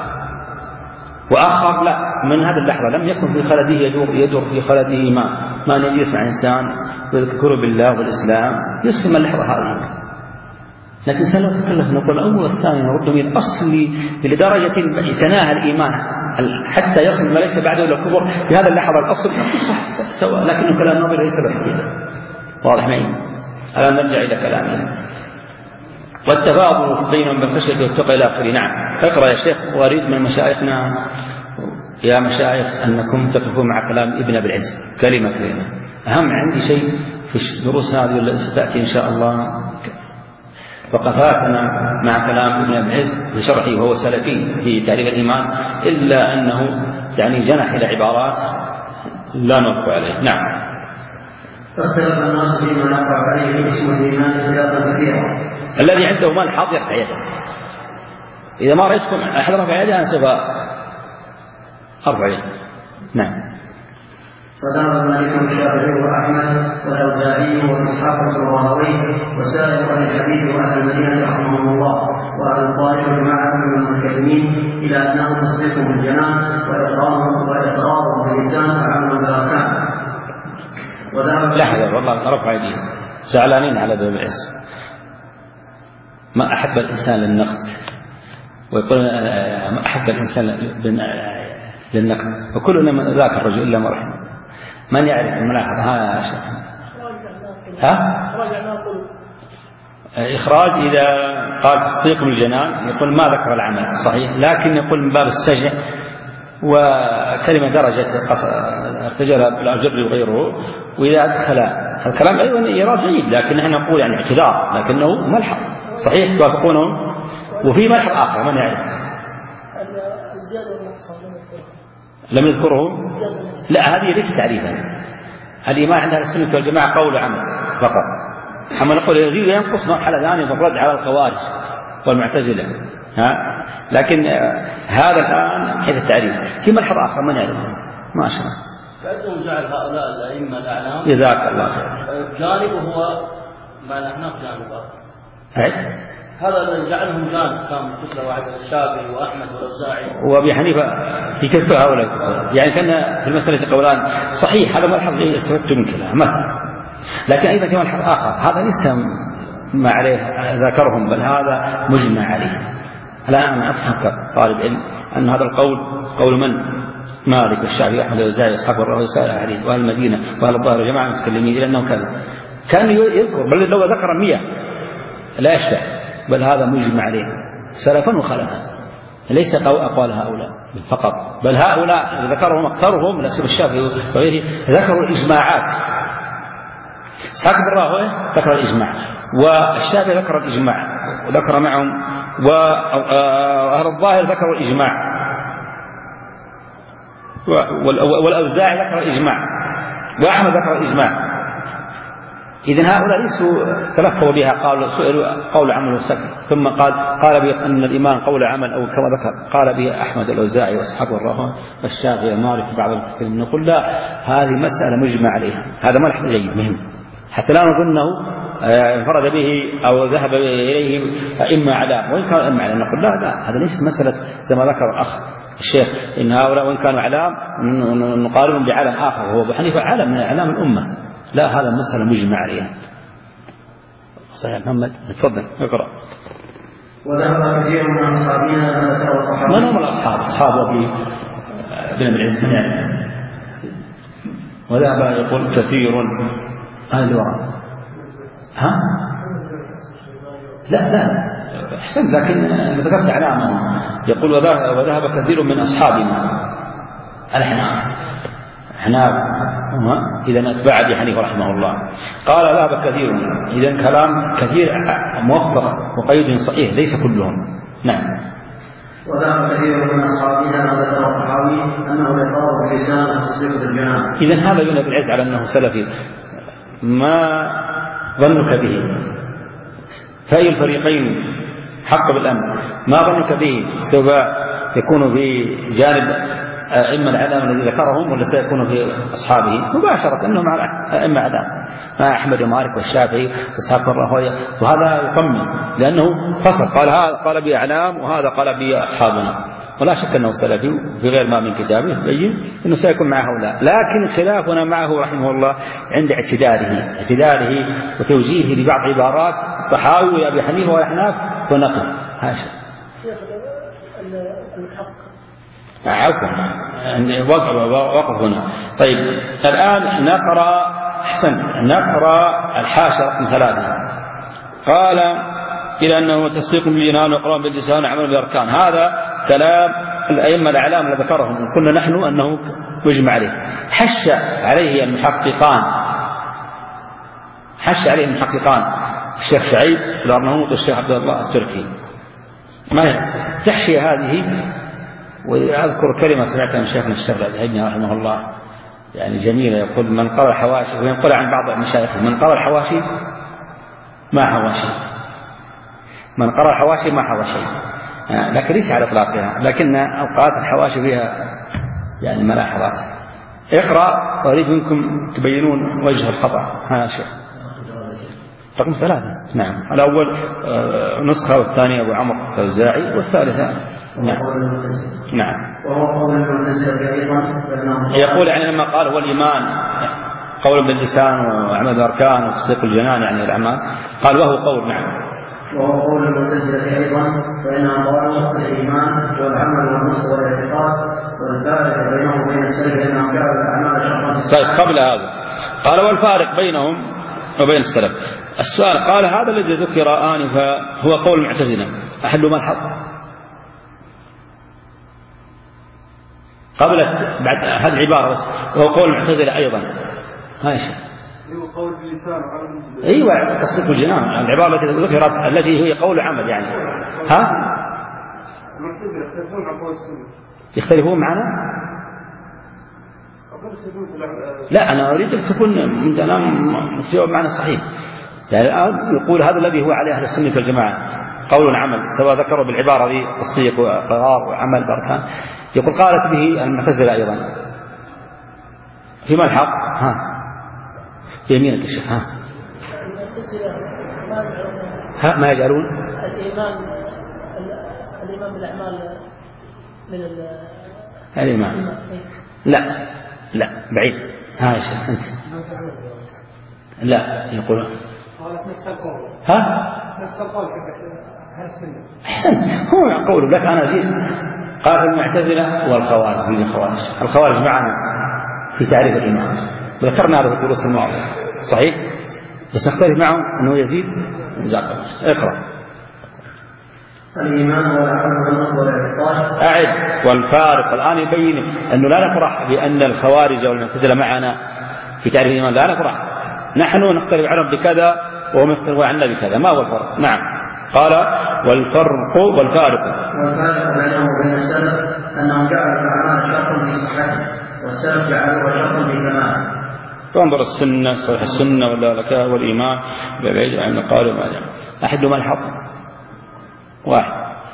وآخر لا، من هذه اللحظة لم يكن في خلده يدور يدور في خلده إيمان، ما يسمع إنسان ويذكر بالله والإسلام يسلم اللحظة هذه. لكن سلوك كله نقول الأول والثاني نرد من الأصل لدرجة يتناهى الإيمان حتى يصل ما ليس بعده إلى الكفر في هذا اللحظة. الأصل صح سواء، لكن كلام النبي ليس بحقيقة. واضح معي؟ الآن نرجع إلى كلامنا. والتفاضل بينهم بالخشية والتقى إلى آخره. نعم اقرأ يا شيخ. وأريد من مشايخنا يا مشايخ أنكم تقفوا مع كلام ابن أبي العز كلمة كلمة. أهم عندي شيء في الدروس هذه التي ستأتي إن شاء الله وقفاتنا مع كلام ابن أبي العز بشرحه وهو سلفي في تعريف الإيمان، إلا أنه يعني جنح إلى عبارات لا نوقف عليه. نعم. فاختلف الناس فيما يقع عليه اسم الإيمان اختلافا كثيرا. الذي عنده مال يرفع يده، إذا ما رأيتكم أحد رفع يده أنا سوف أرفع يده. نعم. فذهب مالك الشافعي وأحمد والأوزاعي وإسحاق الراهوي وسائر أهل الحديث وأهل المدينة رحمهم الله وأهل الطائف جماعة من المتكلمين إلى أنه تصديق بالجنان وإقرارهم وإقرارهم باللسان وعمل بالأركان. لحظة والله رفع يديه زعلانين على باب العز. ما أحب الإنسان للنقد، ويقول ما أحب الإنسان للنقد، وكلنا ذاك الرجل إلا ما رحمه. من يعرف الملاحظة؟ ها يا شيخ. ها؟ إخراج إذا قال تصديق بالجنان يقول ما ذكر العمل صحيح، لكن يقول من باب السجع وكلمة درجة ارتجلها بالأجر وغيره. وإذا أدخل الكلام أيضا إيراد جيد، لكن نحن نقول يعني اعتذار، لكنه ملحظ صحيح توافقونه. وفي ملحظ آخر من يعرف؟ لم يذكره؟ لا هذه ليست تعريفا. الإيمان عند السنة والجماعة قول وعمل فقط. أما نقول يزيد وينقص مرحلة ثانية في الرد على الخوارج والمعتزلة. ها؟ لكن هذا الآن حيث التعريف. في ملحظ آخر من يعرف؟ ما شاء الله. كأنهم جعل هؤلاء الأئمة الأعلام جزاك الله خير. جانب هو ما نحن جانب آخر. أي؟ هذا الذي جعلهم جانب كان مثل واحد الشافعي وأحمد والأوزاعي وأبي حنيفة في كتب هؤلاء. يعني كان في المسألة قولان صحيح، هذا ملحظ استفدت من كلامه، لكن أيضا في ملحظ آخر هذا ليس ما عليه ذكرهم، بل هذا مجمع عليه. الآن أنا أفهم كطالب علم أن هذا القول قول من؟ مالك والشافعي وأحمد والأوزاعي وأصحاب الرأي وسائر الحديث وأهل المدينة وأهل الظاهر وجماعة المتكلمين، إلى أنه كذا كان يذكر، بل لو ذكر مئة لا يشفع، بل هذا مجمع عليه سلفا وخلفا، ليس أقوال هؤلاء فقط، بل هؤلاء ذكرهم أكثرهم لأسف الشافعي وغيره ذكروا الإجماعات. إسحاق بن راهويه ذكر الإجماع، والشافعي ذكر الإجماع وذكر معهم، وأهل الظاهر ذكروا الإجماع، والأوزاعي ذكر الإجماع، وأحمد ذكر الإجماع. إذن هؤلاء ليسوا تلفظوا بها، قالوا سئلوا قول عمل وسكت، ثم قال قال بأن الإيمان قول عمل أو كما ذكر قال به أحمد الأوزاعي وأصحاب الراهويه والشافعي مالك بعض المتكلمين. نقول لا، هذه مسألة مجمع عليها، هذا ملحظ جيد مهم، حتى لا نظن أنه انفرد به أو ذهب إليه إما على، وإن كان إما على نقول لا لا، هذا ليس مسألة زي ما ذكر الأخ الشيخ إن هؤلاء وإن كانوا علام نقارنهم بعالم آخر وهو أبو حنيفة عالم من أعلام الأمة. لا، هذا مسألة مجمع عليها. صحيح محمد تفضل اقرأ. وذهب كثير من أصحابنا من هم الأصحاب؟ أصحاب أبي بن أبي العز من يعني. وذهب يقول كثير أهل الورى. ها؟ لا لا أحسن، لكن ذكرت علامة يقول وذهب كثير من أصحابنا الأحناف. أحناف إذا أتباع أبي حنيفة رحمه الله. قال ذهب كثير، إذا كلام كثير موفق وقيد صحيح ليس كلهم. نعم. وذهب كثير من أصحابنا ما ذكر الطحاوي أنه يقرأ باللسان وتصديق بالجنان. إذن هذا يدل بالعز على أنه سلفي. ما ظنك به؟ فأي الفريقين حق بالأمر؟ ما ظنك به؟ سوف يكون في جانب أئمة العلم الذي ذكرهم ولا سيكون في أصحابه مباشرة أنه مع أئمة العلم مع أحمد ومالك والشافعي وإسحاق الراهويه، وهذا يطمن لأنه فصل، قال هذا قال به أعلام وهذا قال به أصحابنا، ولا شك أنه سلفي في غير ما من كتابه يبين أنه سيكون مع هؤلاء. لكن خلافنا معه رحمه الله عند اعتداله اعتداله وتوجيهه لبعض عبارات الطحاوي وأبي حنيفة والأحناف ونقل هاشم. عفوا وقف هنا. طيب الآن نقرأ أحسن نقرأ الحاشر من ثلاثة. قال إلى أنه تصديق بالجنان وإقرار باللسان وعمل بالأركان. هذا كلام الأئمة الأعلام الذين ذكرهم قلنا نحن أنه مجمع عليه. حش عليه المحققان حش عليه المحققان الشيخ شعيب الأرناؤوط والشيخ عبد الله التركي. ما تحشي هذه. وأذكر كلمة سمعتها من شيخنا الشيخ الأزهري رحمه الله يعني جميلة، يقول من قرأ الحواشي، وينقل عن بعض مشايخه من قرأ الحواشي ما حواشي من قرأ الحواشي ما حواشي آه لكن ليس على إطلاقها، لكن أوقات الحواشي فيها يعني ما لا حواس. اقرأ وأريد منكم تبينون وجه الخطأ. ها شيخ رقم ثلاثة. نعم الأول آه نسخة، والثانية أبو عمرو الفوزاعي، والثالثة نعم نعم يقول يعني لما قال هو الإيمان قول باللسان وعمل بالأركان وتصديق الجنان يعني الأعمال، قال وهو قول. نعم وهو قول المعتزلة أيضا، فإنهم قالوا الإيمان والعمل والنص والاعتقاد والفارق بينهم وبين السلف أنهم جعلوا الأعمال شرطا. طيب قبل هذا قال والفارق بينهم وبين السلف. السؤال قال هذا الذي ذكر آنفا هو قول المعتزلة، أحد ملحظ قبل بعد هذه العبارة بس وهو قول المعتزلة أيضا. هاي شيء هو قول باللسان. أيوة تصديق الجنان العبارة التي ذكرت التي هي قول عمل يعني. ها المعتزلة يختلفون عن قول السنة. يختلفون معنا؟ لا أنا أريد أن تكون من كلام مسيوب معنا صحيح. يعني الآن يقول هذا الذي هو عليه أهل السنة والجماعة قول عمل، سواء ذكروا بالعبارة دي تصديق وإقرار وعمل بأركان. يقول قالت به المعتزلة أيضا فيما الحق. ها يمينك الشيخ. ها ها ما يجعلون الإيمان الإيمان بالأعمال من الإيمان. لا لا بعيد. ها يا شيخ أنت لا يقول ها أحسن هو قوله لك أنا زيد. قال المعتزلة والخوارج زيد الخوارج الخوارج معنا في تعريف الإيمان، ذكرنا هذا في الدروس الماضية صحيح، بس نختلف معه أنه يزيد. اقرأ الإيمان والعمل والنص والاعتقاد. أعد والفارق الآن يبين أنه لا نفرح بأن الخوارج والمعتزلة معنا في تعريف الإيمان، لا نفرح، نحن نختلف عنهم بكذا وهم يختلفون عنا بكذا. ما هو الفرق؟ نعم قال والفرق والفارق والفارق بينهم وبين السلف أنهم جعلوا الأعمال شرطا في صحته والسلف جعلوها شرطا في كماله. فانظر السنة صحيح السنة ولا لك والإيمان بيجي عن قالوا ما جاء أحد ما الحق واحد.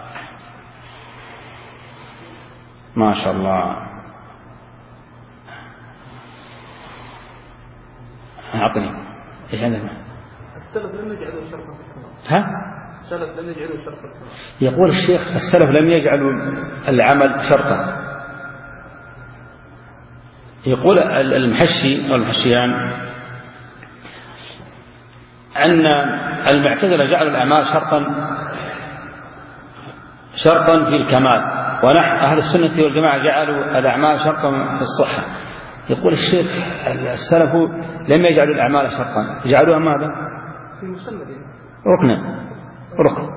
ما شاء الله أعطني إيش عندك؟ السلف لم يجعلوا شرطا. ها؟ السلف لم يجعلوا شرطا. يقول الشيخ السلف لم يجعلوا العمل شرطا. يقول المحشي أو المحشيان أن المعتزلة جعلوا الأعمال شرطا شرطا في الكمال، ونحن أهل السنة والجماعة جعلوا الأعمال شرطا في الصحة. يقول الشيخ السلف لم يجعلوا الأعمال شرطا، جعلوها ماذا؟ في مسند ركنا ركن.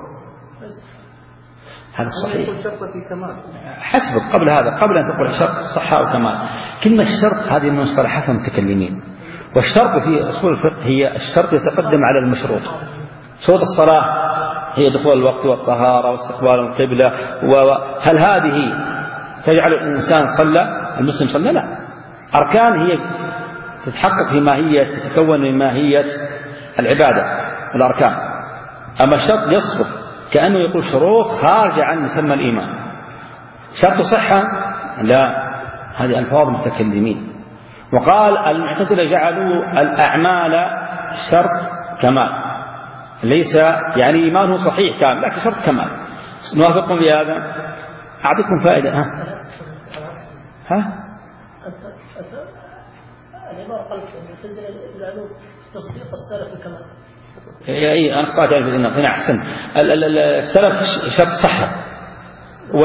هذا الصحيح حسبك قبل هذا قبل أن تقول شرط صحة وكمال. كلمة الشرط هذه من مصطلحات المتكلمين، والشرط في أصول الفقه هي الشرط يتقدم على المشروط. شروط الصلاة هي دخول الوقت والطهارة واستقبال القبلة، وهل هذه تجعل الإنسان صلى المسلم صلى؟ لا، أركان هي تتحقق في ماهية، تتكون من ماهية العبادة والأركان. أما الشرط يصبر كأنه يقول شروط خارجة عن مسمى الإيمان. شرط صحة لا، هذه ألفاظ متكلمين. وقال المعتزلة جعلوا الأعمال شرط كمال، ليس يعني إيمانه صحيح كامل لكن شرط كمال. نوافقكم بهذا؟ أعطيكم فائدة. ها ها العبارة قالت المعتزلة يجعلوا تصديق السلف الكمال. اي انا قاعد اعرف انه هنا احسن. السلف شرط صحه، و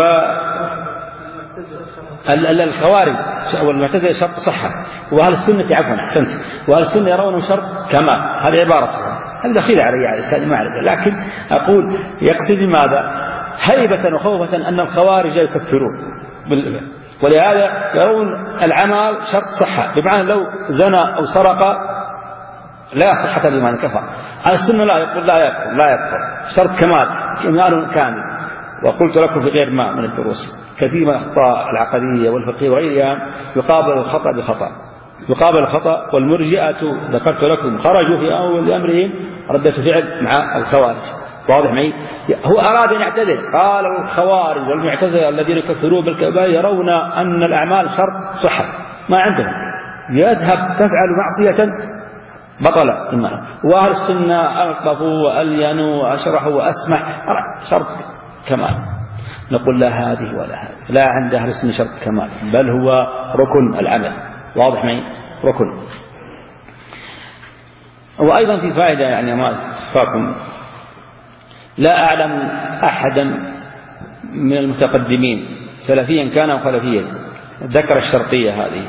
الخوارج والمعتزله شرط صحه، واهل السنه عفوا احسنت واهل السنه يرونه شرط كمال. هذه عباره هذا دخيل علي على السؤال ما اعرف، لكن اقول يقصد ماذا؟ هيبه وخوفا ان الخوارج يكفرون، ولهذا يرون العمل شرط صحه، بمعنى لو زنى او سرق لا صحة لمن كفر. على السنة لا، يقول لا يكفر لا يكفر شرط كمال كمال كامل. وقلت لكم في غير ما من الدروس كثير من الأخطاء العقدية والفقهية وغيرها يقابل الخطأ بخطأ، يقابل الخطأ. والمرجئة ذكرت لكم خرجوا في أول أمرهم ردة فعل مع الخوارج، واضح معي؟ هو أراد أن يعتذر، قال الخوارج والمعتزلة الذين كفروا بالكبائر يرون أن الأعمال شرط صحة، ما عندهم يذهب تفعل معصية بطل إيمانه. وأهل السنة ألطفوا وألينوا وأشرحوا وأسمح شرط كمال. نقول لا هذه ولا هذه، لا عند أهل السنة شرط كمال، بل هو ركن العمل، واضح معي؟ ركن. وأيضا في فائدة يعني ما أخفاكم، لا أعلم أحدا من المتقدمين سلفيا كان أو خلفيا ذكر الشرطية هذه،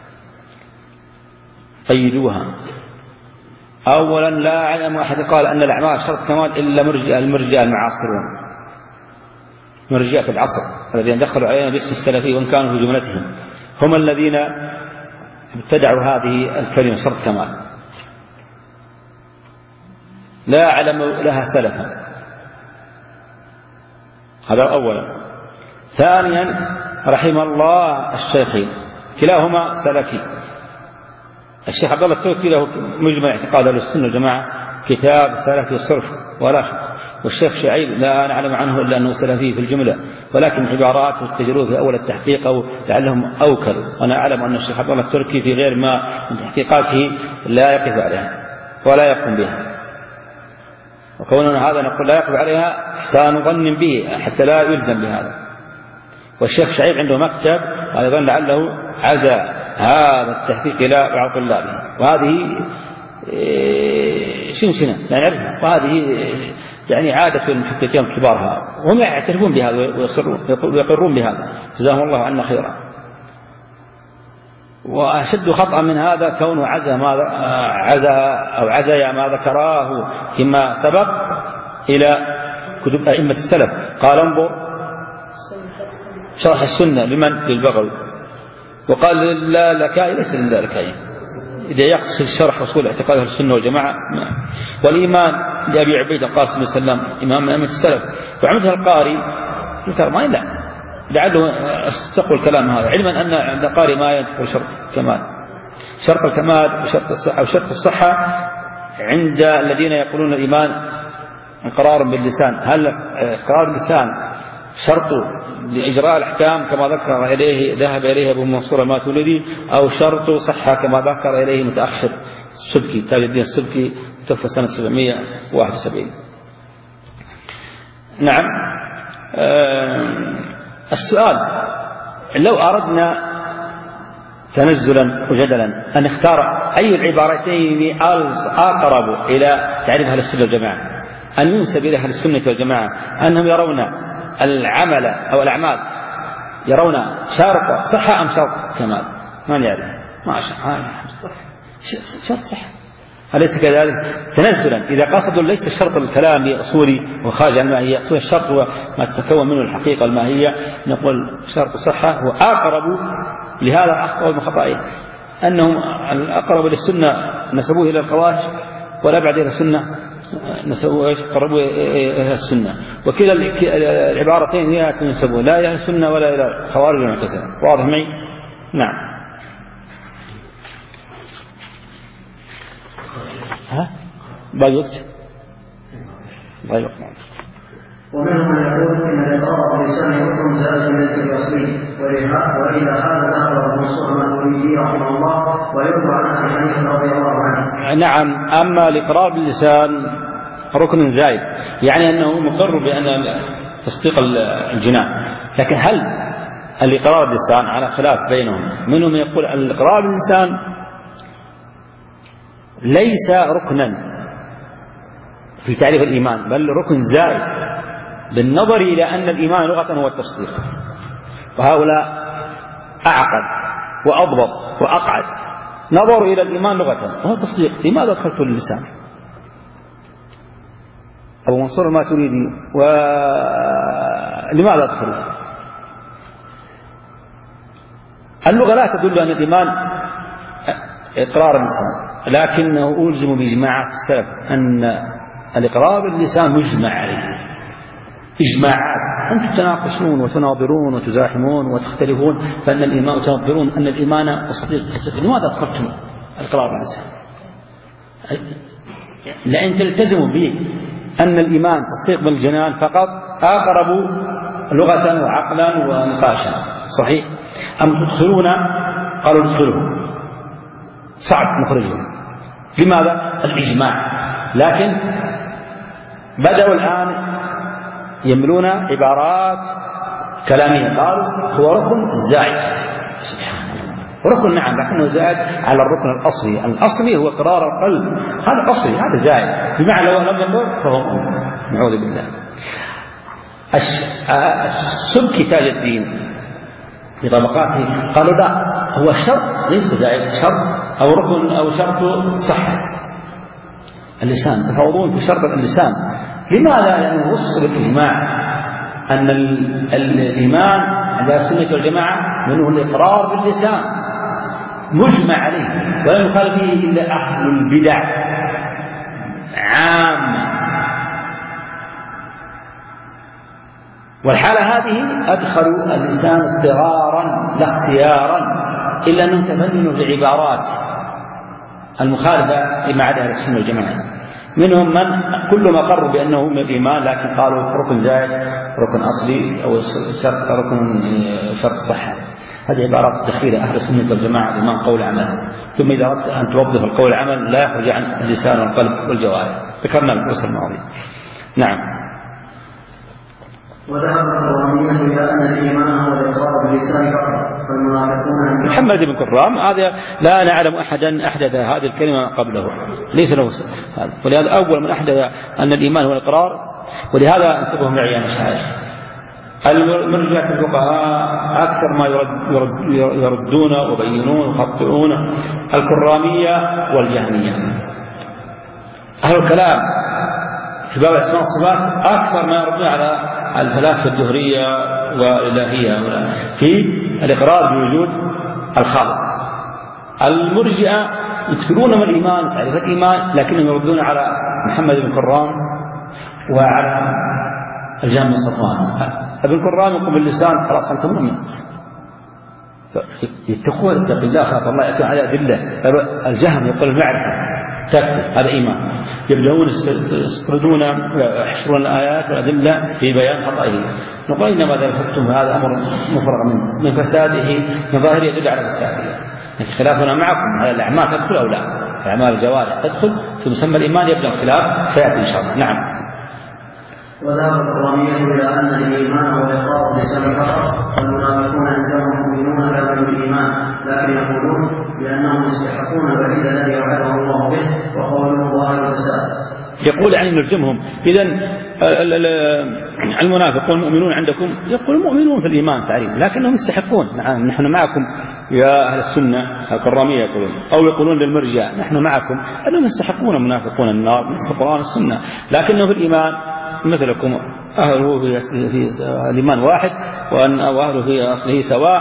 قيدوها. أولا لا أعلم أحد قال أن الأعمال شرط كمال إلا مرجئة المرجئة المعاصرون، مرجئة العصر الذين دخلوا علينا باسم السلفي وإن كانوا في جملتهم، هم الذين ابتدعوا هذه الكلمة شرط كمال. لا أعلم لها سلفا، هذا أولا. ثانيا رحم الله الشيخين كلاهما سلفي. الشيخ عبد الله التركي له مجمع اعتقاد اهل السنه والجماعه كتاب سلفي صرف ولا شك، والشيخ شعيب لا نعلم عنه الا انه سلفي في الجمله، ولكن عبارات تجروا في اول التحقيق او لعلهم اوكلوا. انا اعلم ان الشيخ عبد الله التركي في غير ما من تحقيقاته لا يقف عليها ولا يقوم بها، وكوننا هذا نقول لا يقف عليها احسان ظن به حتى لا يلزم بهذا. والشيخ شعيب عنده مكتب ايضا لعله عزا هذا التحقيق إلى بعض طلابه، وهذه شنشنة لا نعرفها، وهذه يعني عادة المحققين الكبار هذا، وهم يعترفون بهذا ويقرون بهذا، جزاهم الله عنا خيرا. وأشد خطأ من هذا كونه عزا ما عزا أو عزا ما ذكراه فيما سبق إلى كتب أئمة السلف. قال انظر شرح السنة لمن؟ للبغوي. وقال لا لكائي ليس لا لكائي إذا يقصد شرح رسول اعتقاد السنة والجماعة. والإيمان لأبي عبيد القاسم بن سلام إمام أئمة السلف، وعمدها القاري ذكر ما لا لعله استقوا الكلام هذا، علما أن عند القاري ما يذكر شرط كمال، شرط الكمال وشرط الصحة وشرط الصحة عند الذين يقولون الإيمان إقرار باللسان. هل إقرار باللسان شرط لإجراء الأحكام كما ذكر إليه ذهب إليه أبو منصور الماتريدي، أو شرط صحة كما ذكر إليه متأخر السبكي تاج الدين السبكي توفى سنة سبعمائة وواحد وسبعين. نعم. آه السؤال لو أردنا تنزلا وجدلا أن نختار أي العبارتين أقرب إلى تعريف أهل السنة والجماعة، أن ينسب إلى أهل السنة والجماعة أنهم يرون العمل أو الأعمال يرون شرط صحة أم شرط كمال؟ ما نعرف، ما شرط صحة أليس كذلك؟ تنزلا إذا قصدوا ليس الشرط الكلامي أصولي وخارج عن الماهية، أصول الشرط هو ما تتكون منه الحقيقة الماهية، نقول شرط صحة هو أقرب لهذا أخطأ المخطئين، أنهم الأقرب للسنة نسبوه إلى الخوارج والأبعد إلى السنة نسبوا ايش؟ قربوا الى السنه. وكلا العبارتين هي تنسبوا لا الى السنه ولا الى الخوارج والمعتزله. واضح معي؟ نعم. ها؟ باقي وقت؟ باقي وقت. ومنهم من يقول ان الاقرار باللسان حكم زائد ليس باصلي، والى هذا ذهب منصور الماتريدي رحمه الله ويروى عن ابي حنيفه رضي الله عنه. نعم. اما الاقرار باللسان ركن زائد، يعني انه مقر بان تصديق الجنان، لكن هل الاقرار باللسان على خلاف بينهم. منهم من يقول ان الاقرار باللسان ليس ركنا في تعريف الايمان، بل ركن زائد بالنظر إلى أن الإيمان لغة هو التصديق. وهؤلاء أعقد وأضبط وأقعد، نظروا إلى الإيمان لغة وهو التصديق. لماذا دخلت اللسان؟ أبو منصور الماتريدي ولماذا دخلوا؟ اللغة لا تدل أن الإيمان إقرار اللسان، لكنه ألزم بإجماعات السلف أن الإقرار باللسان مجمع عليه إجماعات. أنتم تناقشون وتناظرون وتزاحمون وتختلفون فأن الإيمان وتنظرون أن الإيمان تصديق تصديق. لماذا أدخلتم الإقرار باللسان؟ لأن تلتزموا به أن الإيمان تصديق بالجنان فقط أقرب لغة وعقلا ونقاشا. صحيح؟ أم تدخلون؟ قالوا ادخلوا، صعب نخرجهم. لماذا؟ الإجماع. لكن بدأوا الآن يملون عبارات كلامية، قالوا هو ركن زائد. ركن نعم، لكنه زائد على الركن الأصلي. الأصلي هو قرار القلب، هذا أصلي، هذا زائد. بمعنى لو لم يقر فهو نعوذ بالله. السبكي تاج الدين في طبقاته قالوا لا، هو شرط ليس زائد، شرط أو ركن أو شرط صحة اللسان. تفاوضون في شرط اللسان. لماذا؟ لأنه وصف بالإجماع أن الإيمان عند السنة والجماعة منه الإقرار باللسان مجمع عليه، ولا يخالف فيه إلا أهل البدع عامة. والحالة هذه أدخلوا اللسان اضطرارا لا اختيارا، إلا أنهم تفننوا في العبارات المخالفة لما عدا السنة والجماعة. منهم من كل ما قروا بأنه من الإيمان، لكن قالوا ركن زائد، ركن أصلي، أو شرط ركن شرط صحة. هذه عبارات دخيلة أهل السنة والجماعة الإيمان قول عمل. ثم إذا أردت أن توظف القول عمل لا يخرج عن اللسان والقلب والجوارح، ذكرنا في الدرس الماضي. نعم. وذهب القرآنية إلى أن الإيمان هو الإقرار باللسان فقط، فالمنافقون محمد بن كرام هذا لا نعلم أحدا أحدث هذه الكلمة قبله، ليس له هذا. ولهذا أول من أحدث أن الإيمان هو الإقرار. ولهذا انتبهوا معي يا مشايخ، المرجئة الفقهاء أكثر ما يرد يرد يردون ويبينون ويخطئون الكرامية والجهمية. أهل الكلام في باب الأسماء والصفات أكثر ما يردون على الفلاسفة الدهرية والإلهية في الإقرار بوجود الخالق. المرجئة يكثرون من الإيمان تعريف الإيمان، لكنهم يردون على محمد بن كرام وعلى الجهم بن صفوان. ابن كرام يقول باللسان خلاص أنت مؤمن، يتقون اتق الله خاف الله يكون على أدلة. الجهم يقول المعرفة تكفي، هذا إيمان. يبدأون يستردون يحشرون الآيات والأدلة في بيان خطئه. نقول إنما ذا الحكم هذا أمر مفرغ منه من فساده، من ظاهره يدل على فساده. خلافنا معكم على الأعمال تدخل أو لا، أعمال الجوارح تدخل في مسمى الإيمان، يبدأ الخلاف سيأتي إن شاء الله. نعم. وذهب القرآنية إلى أن الإيمان هو الإقرار باللسان فقط، والمنافقون عندهم مؤمنون لا بالإيمان، لكن يقولون بأنهم يستحقون الوعيد الذي وعده الله به، وقوله ظاهر الفساد. يقول يعني نلزمهم. إذا المنافقون المؤمنون عندكم، يقول مؤمنون في الإيمان تعريف، لكنهم يستحقون. نحن معكم يا أهل السنة الكرامية يقولون، أو يقولون للمرجئة نحن معكم أنهم يستحقون المنافقون النار نص القرآن والسنة، لكنه في الإيمان مثلكم، أهله في, في الإيمان واحد وأهله في أصله سواء.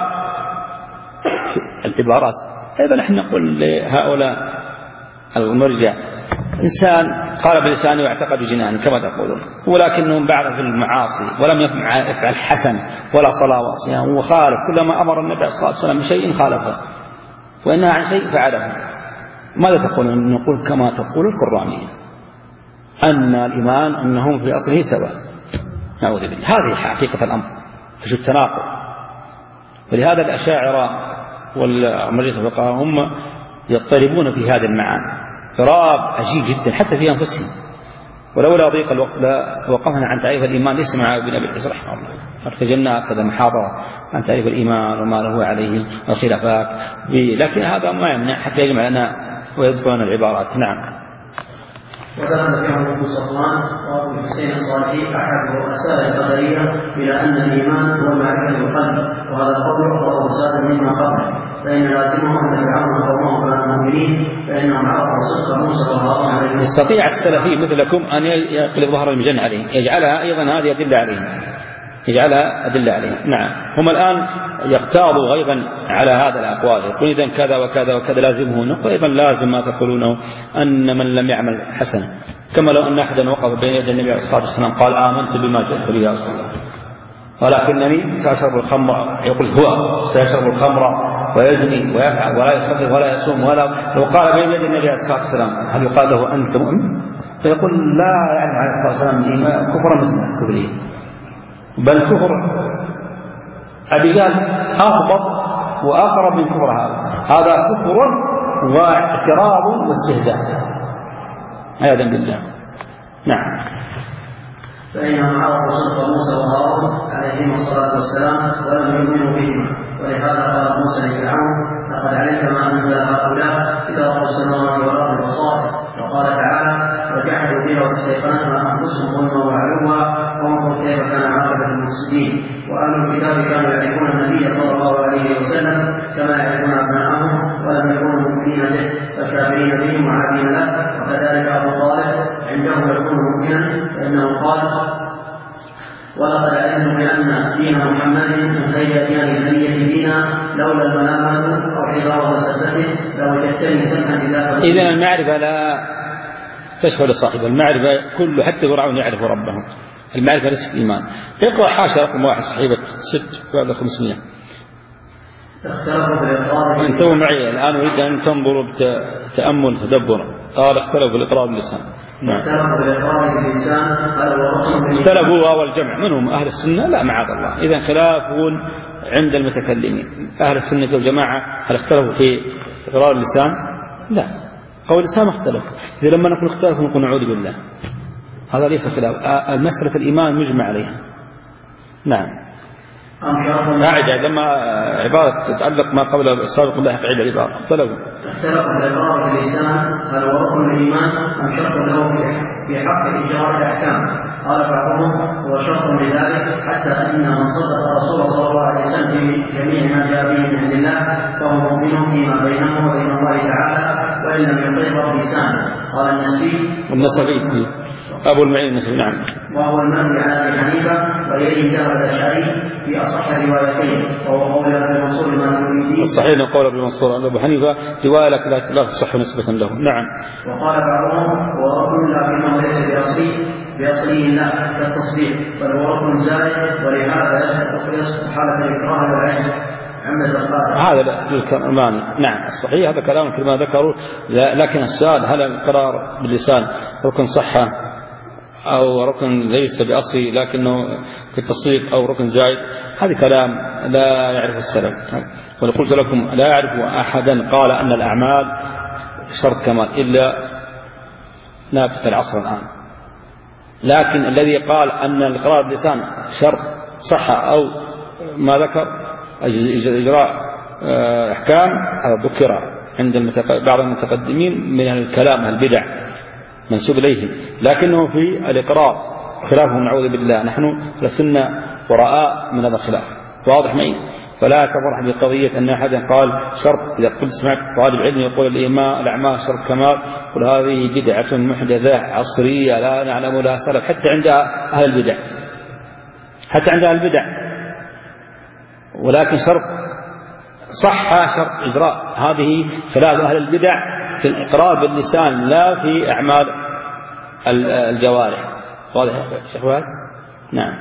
العبارات. إذا نحن نقول لهؤلاء المرجئة إنسان قال بلسانه واعتقد بجنانه كما تقولون، ولكنه بعد في المعاصي ولم يفعل حسن ولا صلاة وصيام، وخالف كلما أمر النبي صلى الله عليه وسلم بشيء خالفه، وإنها عن شيء فعله. ماذا تقولون؟ نقول كما تقول القرآنية أن الإيمان أنهم في أصله سواء. نعوذ بالله، هذه حقيقة الأمر، فشو التناقض. ولهذا الأشاعرة والمرجئة الفقهاء هم يضطربون في هذه المعاني اضطراب عجيب جدا حتى في أنفسهم. ولولا ضيق الوقت لا وقفنا عن تعريف الإيمان. ليس مع ابن أبي العز رحمه الله ارتجلنا كذا محاضرة عن تعريف الإيمان وما له عليه والخلافات، لكن هذا ما يمنع حتى يجمع لنا ويذكرنا العبارات. نعم. وذهب فيهم ابو صفوان وابو الحسين الصالحي احد رؤساء القدريه الى ان الايمان هو معرفه القلب، وهذا القول رواه ساد مما قبله، فان لازمهم ان فرعون قومهم كانوا مؤمنين فانهم عرفوا صدق موسى وهارون عليه. يستطيع السلفي مثلكم ان يقلب ظهر المجن عليه، يجعلها ايضا هذه ادله عليه، يجعلها أدلة عليه. نعم. هم الآن يقتاضوا غيظا على هذا الأقوال، يقول إذن كذا وكذا وكذا لازمه، نقول أيضا لازم ما تقولونه أن من لم يعمل حسنا، كما لو أن أحدا وقف بين يدي النبي عليه الصلاة والسلام قال آمنت بما جئت به يا رسول الله ولكنني سأشرب الخمر، يقول هو سيشرب الخمر ويزني ويفعل ولا يصلي ولا يصوم، ولا لو قال بين يدي النبي عليه الصلاة والسلام هل يقال له أنت مؤمن؟ فيقول لا يعلم عليه الصلاة والسلام الإيمان كفرا مثل كفره، بل كفر أبي جهل أضبط وأقرب من كفر هذا. هذا كفر واعتراض واستهزاء عياذا بالله. نعم. فإنهم عرفوا صدق موسى وهارون عليهما الصلاة والسلام ولم يؤمنوا بهما، ولهذا قال موسى لفرعون لقد علمت ما أنزل هؤلاء إذا رب السماوات والأرض بصائر. وقال تعالى وجحدوا بها واستيقنتها أنفسهم ظلما وعلوا وانظر كيف كان عاقبة المفسدين. وأهل الكتاب كانوا يعرفون النبي صلى الله عليه وسلم كما يعرفون أبناءهم ولم يكونوا مؤمنين به فكافرين به وعابين له. وكذلك أبو طالب عنده يكون مؤمنا فإنه قال ولقد علمت بأن دين محمد من خير أديان البرية دينا لولا الملامة أو حذار سبته لوجدتني سمحا بذاك. إذن المعرفة لا تشغل صاحب المعرفة كل، حتى فرعون يعرف ربه. المعرفة ليست الإيمان. اقرأ حاشا رقم واحد صحيفة ست بعد خمسمائة. انتبهوا معي الآن، أريد أن تنظروا بتأمل تدبر. قال اختلفوا بالإقرار باللسان. نعم. اختلفوا هو الجمع منهم أهل السنة لا معاذ الله. إذا خلاف عند المتكلمين. أهل السنة والجماعة هل اختلفوا في إقرار اللسان؟ لا، قول اللسان اختلف. إذا لما نقول اختلف نقول نعوذ بالله، هذا ليس خلاف. المسألة الإيمان مجمع عليها. نعم. قاعدة لما عبارة تتعلق ما قبل السابق الله قاعدة العبارة اختلفوا. اختلفوا الإقرار باللسان هل هو ركن الإيمان أم شرط له في حق إجراء الأحكام؟ قال بعضهم هو شرط لذلك حتى أن من صدق رسول صلى الله عليه وسلم في جميع ما جاء به من عند الله فهو مؤمن فيما بينه وبين الله تعالى وإن لم يقر بلسانه. قال النسبي النسبي أبو المعين النسبي. نعم. وهو المنهي على أبي حنيفة وإليه ذهب الأشعري في أصح روايتين وهو قول أبي منصور المالكي. الصحيح قول أبي منصور أبو حنيفة رواية لا تصح نسبة له. نعم. وقال بعضهم هو ركن لكنه ليس بأصله بأصله لا كالتصديق بل هو ركن زائد ولهذا يصح حالة الإكراه والعجز عند القائل. هذا الكلام نعم الصحيح، هذا كلام كما ذكروا، لكن السؤال هل الإقرار باللسان ركن صحة أو ركن ليس بأصلي لكنه كالتصديق أو ركن زائد؟ هذا كلام لا يعرف السلف. ولقلت لكم لا أعرف أحدا قال أن الأعمال شرط كمال إلا نابت العصر الآن. لكن الذي قال أن الإقرار باللسان شرط صحة أو ما ذكر إجراء أحكام هذا ذكر عند بعض المتقدمين من الكلام البدع منسوب إليهم، لكنه في الإقرار خلافهم نعوذ بالله. نحن لسنا وراء من هذا الخلاف، واضح معي؟ فلا تفرح بقضية أن أحدا قال شرط. إذا قلت سمعت طالب علم يقول الإيمان الأعمال شرط كمال، قل هذه بدعة محدثة عصرية لا نعلم لها سلف حتى عند أهل البدع، حتى عند أهل البدع. ولكن شرط صح شرط إجراء، هذه خلاف أهل البدع في الإقرار باللسان لا في أعمال الجوارح. واضح يا شيخ وائل؟ نعم.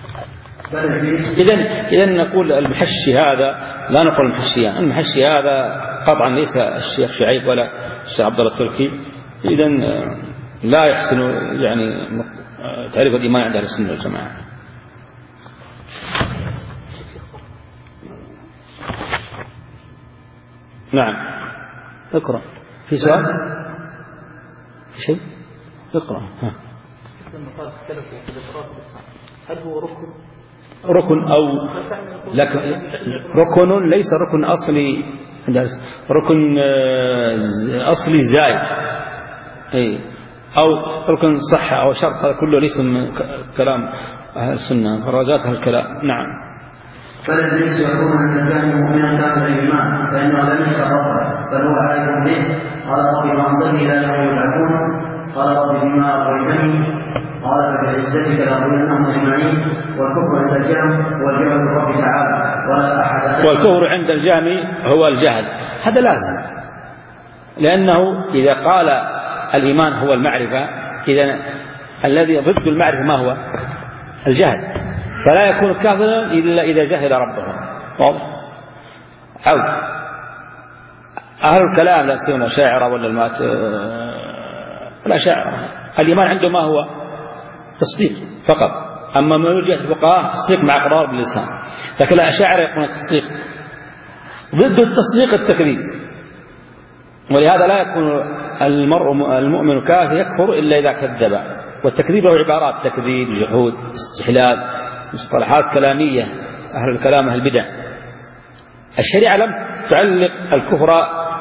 إذن إذن نقول المحشي هذا لا نقول المحشيان، المحشي هذا قطعا ليس الشيخ شعيب ولا الشيخ عبد الله التركي. إذن لا يحسن يعني تعريف الإيمان عند أهل السنة والجماعة. نعم اقرأ. في سؤال؟ في شيء؟ اقرأ. ها. هل هو ركن؟ ركن أو لكن ركن ليس ركن أصلي، ركن أصلي زائد، أي أو ركن صحة أو شرط، هذا كله ليس من كلام أهل السنة، فرازات الكلام. نعم. فالذي يكون عند الجهل مؤمنا كامل الايمان فانه لم يترفع بل هو عالم به. قال رب ما انظرني الى يوم يبعثون. قال رب بما اغويتني. قال فبعزتك لاغوينهم اجمعين. والكفر عند الجهل هو جهل الرب تعالى ولا احد. والكفر عند الجهل هو الجهل، هذا لازم، لانه اذا قال الايمان هو المعرفه، اذا الذي ضد المعرفه ما هو؟ الجهل، فلا يكون كافرا إلا إذا جهل ربه. واضح؟ أو أهل الكلام لا سيما الأشاعرة ولا المات الأشاعرة الإيمان عنده ما هو؟ تصديق فقط. أما ما يوجد الفقهاء تصديق مع إقرار باللسان، لكن الأشاعرة يقولون تصديق ضد التصديق التكذيب. ولهذا لا يكون المرء المؤمن كافر يكفر إلا إذا كذب، والتكذيب له عبارات: تكذيب، جحود، استحلال، مصطلحات كلامية أهل الكلام أهل البدع. الشريعة لم تعلق الكفر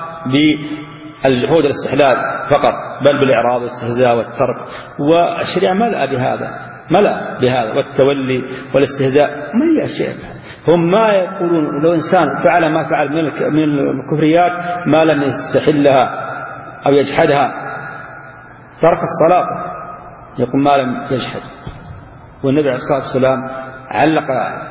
بالجحود والاستحلال فقط، بل بالإعراض والاستهزاء والترك، والشريعة ملأ بهذا ملأ بهذا والتولي والاستهزاء. ما هي أشياء هم ما يقولون لو إنسان فعل ما فعل من الكفريات ما لم يستحلها أو يجحدها، ترك الصلاة يقول ما لم يجحد. والنبي عليه الصلاة والسلام علق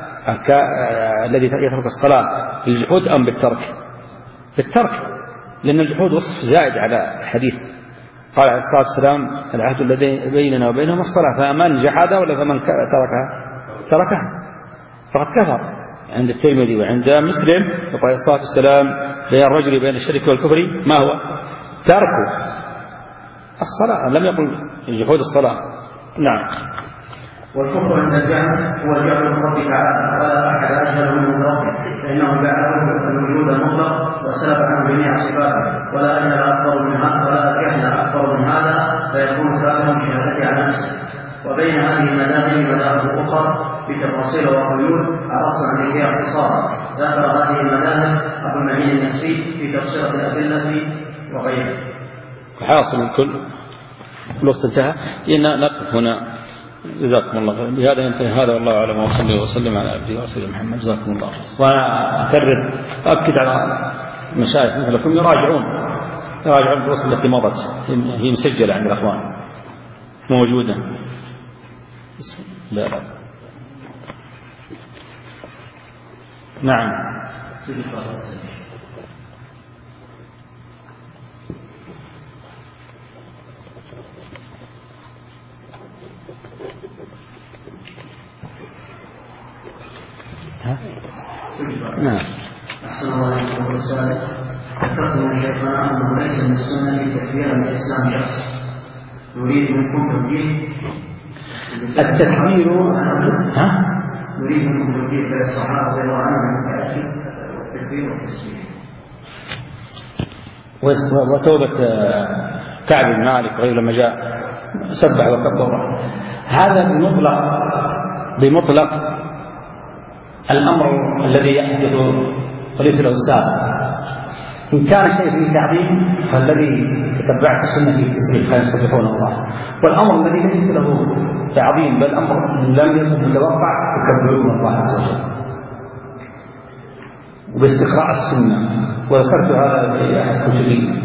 الذي يترك الصلاة بالجحود أم بالترك؟ بالترك، لأن الجحود وصف زائد على الحديث. قال عليه الصلاة والسلام: العهد الذي بيننا وبينهم الصلاة، فمن جحدها ولا فمن تركها تركها فقد كفر. عند الترمذي وعند مسلم يقول عليه الصلاة والسلام: بين الرجل وبين الشرك والكفر ما هو؟ ترك الصلاة، لم يقل جحود الصلاة. نعم. والكفر عند الجهل هو جهل الرب تعالى ولا احد اجهل من ربه، فانه جعله الوجود المطلق وسلب عنه جميع صفاته، ولا اجهل اكبر من هذا ولا جهل اكبر من هذا فيكون كافرا بشهادته على نفسه. وبين هذه المذاهب مذاهب اخرى بتفاصيل وقيود عرفت عن ذكرها اختصارا. ذكر هذه المذاهب ابو المعين النسبي في تفسير الادله وغيره. حاصل الكل الوقت انتهى، إن نقف هنا. جزاكم الله خير. بهذا ينتهي هذا، والله اعلم، وصلي وسلم على عبده ورسوله محمد. جزاكم الله خير. وانا اكرر اؤكد على المشايخ مثلكم يراجعون يراجعون الدروس التي مضت، هي مسجله عند الاخوان موجوده. لا لا نعم. ها؟ نعم. أحسن الله عليكم ورساله. ذكرت من شيخنا أنه ليس من السنة لتكفير من الإسلام شخص. نريد منكم توجيه التكفير. ها؟ نريد منكم توجيه إلى الصحابة رضي الله عنهم التكفير والتسليم. وتوبة كعب بن مالك وغيره لما جاء سبح وكبر، هذا بمطلق بمطلق الأمر الذي يحدث وليس له سابق. إن كان شيء فيه تعظيم فالذي يتبع السنة فيه تسليم، كانوا يسبحون الله. والأمر الذي ليس له تعظيم بل أمر لم يكن متوقع يكبرون الله عز وجل وباستقراء السنة. وذكرت هذا في أحد كتبي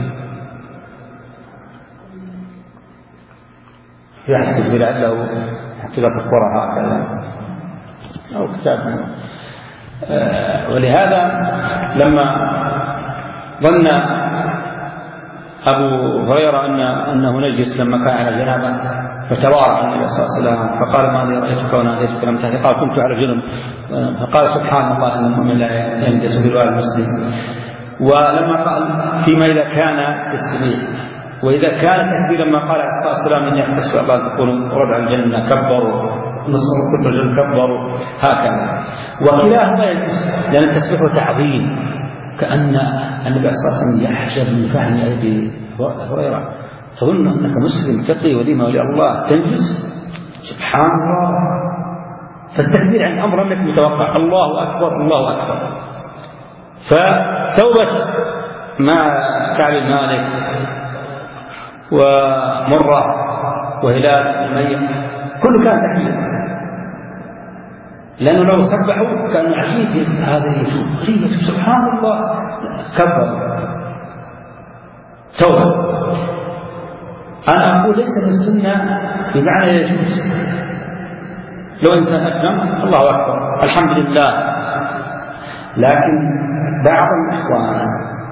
في أحد كتبي لعله حتى لا تذكرها هكذا أو كتاب. آه ولهذا لما ظن أبو هريرة أن أنه نجس لما كان على جنابه فتوارى عن النبي صلى الله عليه وسلم فقال ما لي رأيتك وناديتك لم تهتدي قال كنت على جنب فقال سبحان الله أن المؤمن لا ينجس بالوالد المسلم. ولما قال فيما إذا كان تسبيح وإذا كان تكبير لما قال عليه الصلاة والسلام إني أحتسب أبا تقول ربع الجنة كبروا نصف نصف الجنة كبروا هكذا. وكلاهما يجوز لأن التسبيح تعظيم كأن النبي صلى الله عليه وسلم يحجب من فهم أبي هريرة تظن أنك مسلم تقي وليما ولي الله تنجز سبحان الله. فالتكبير عن أمر لم يكن متوقع الله أكبر الله أكبر. فتوبة مع كعب مالك ومرة وهلال الميت كله كان تحليل لأنه لو سبحوا كانوا عجيب هذا يتوب غريبة سبحان الله كبر توبة. أنا أقول ليس من السنة بمعنى يجوز لو إنسان أسلم الله أكبر الحمد لله. لكن بعض الإخوان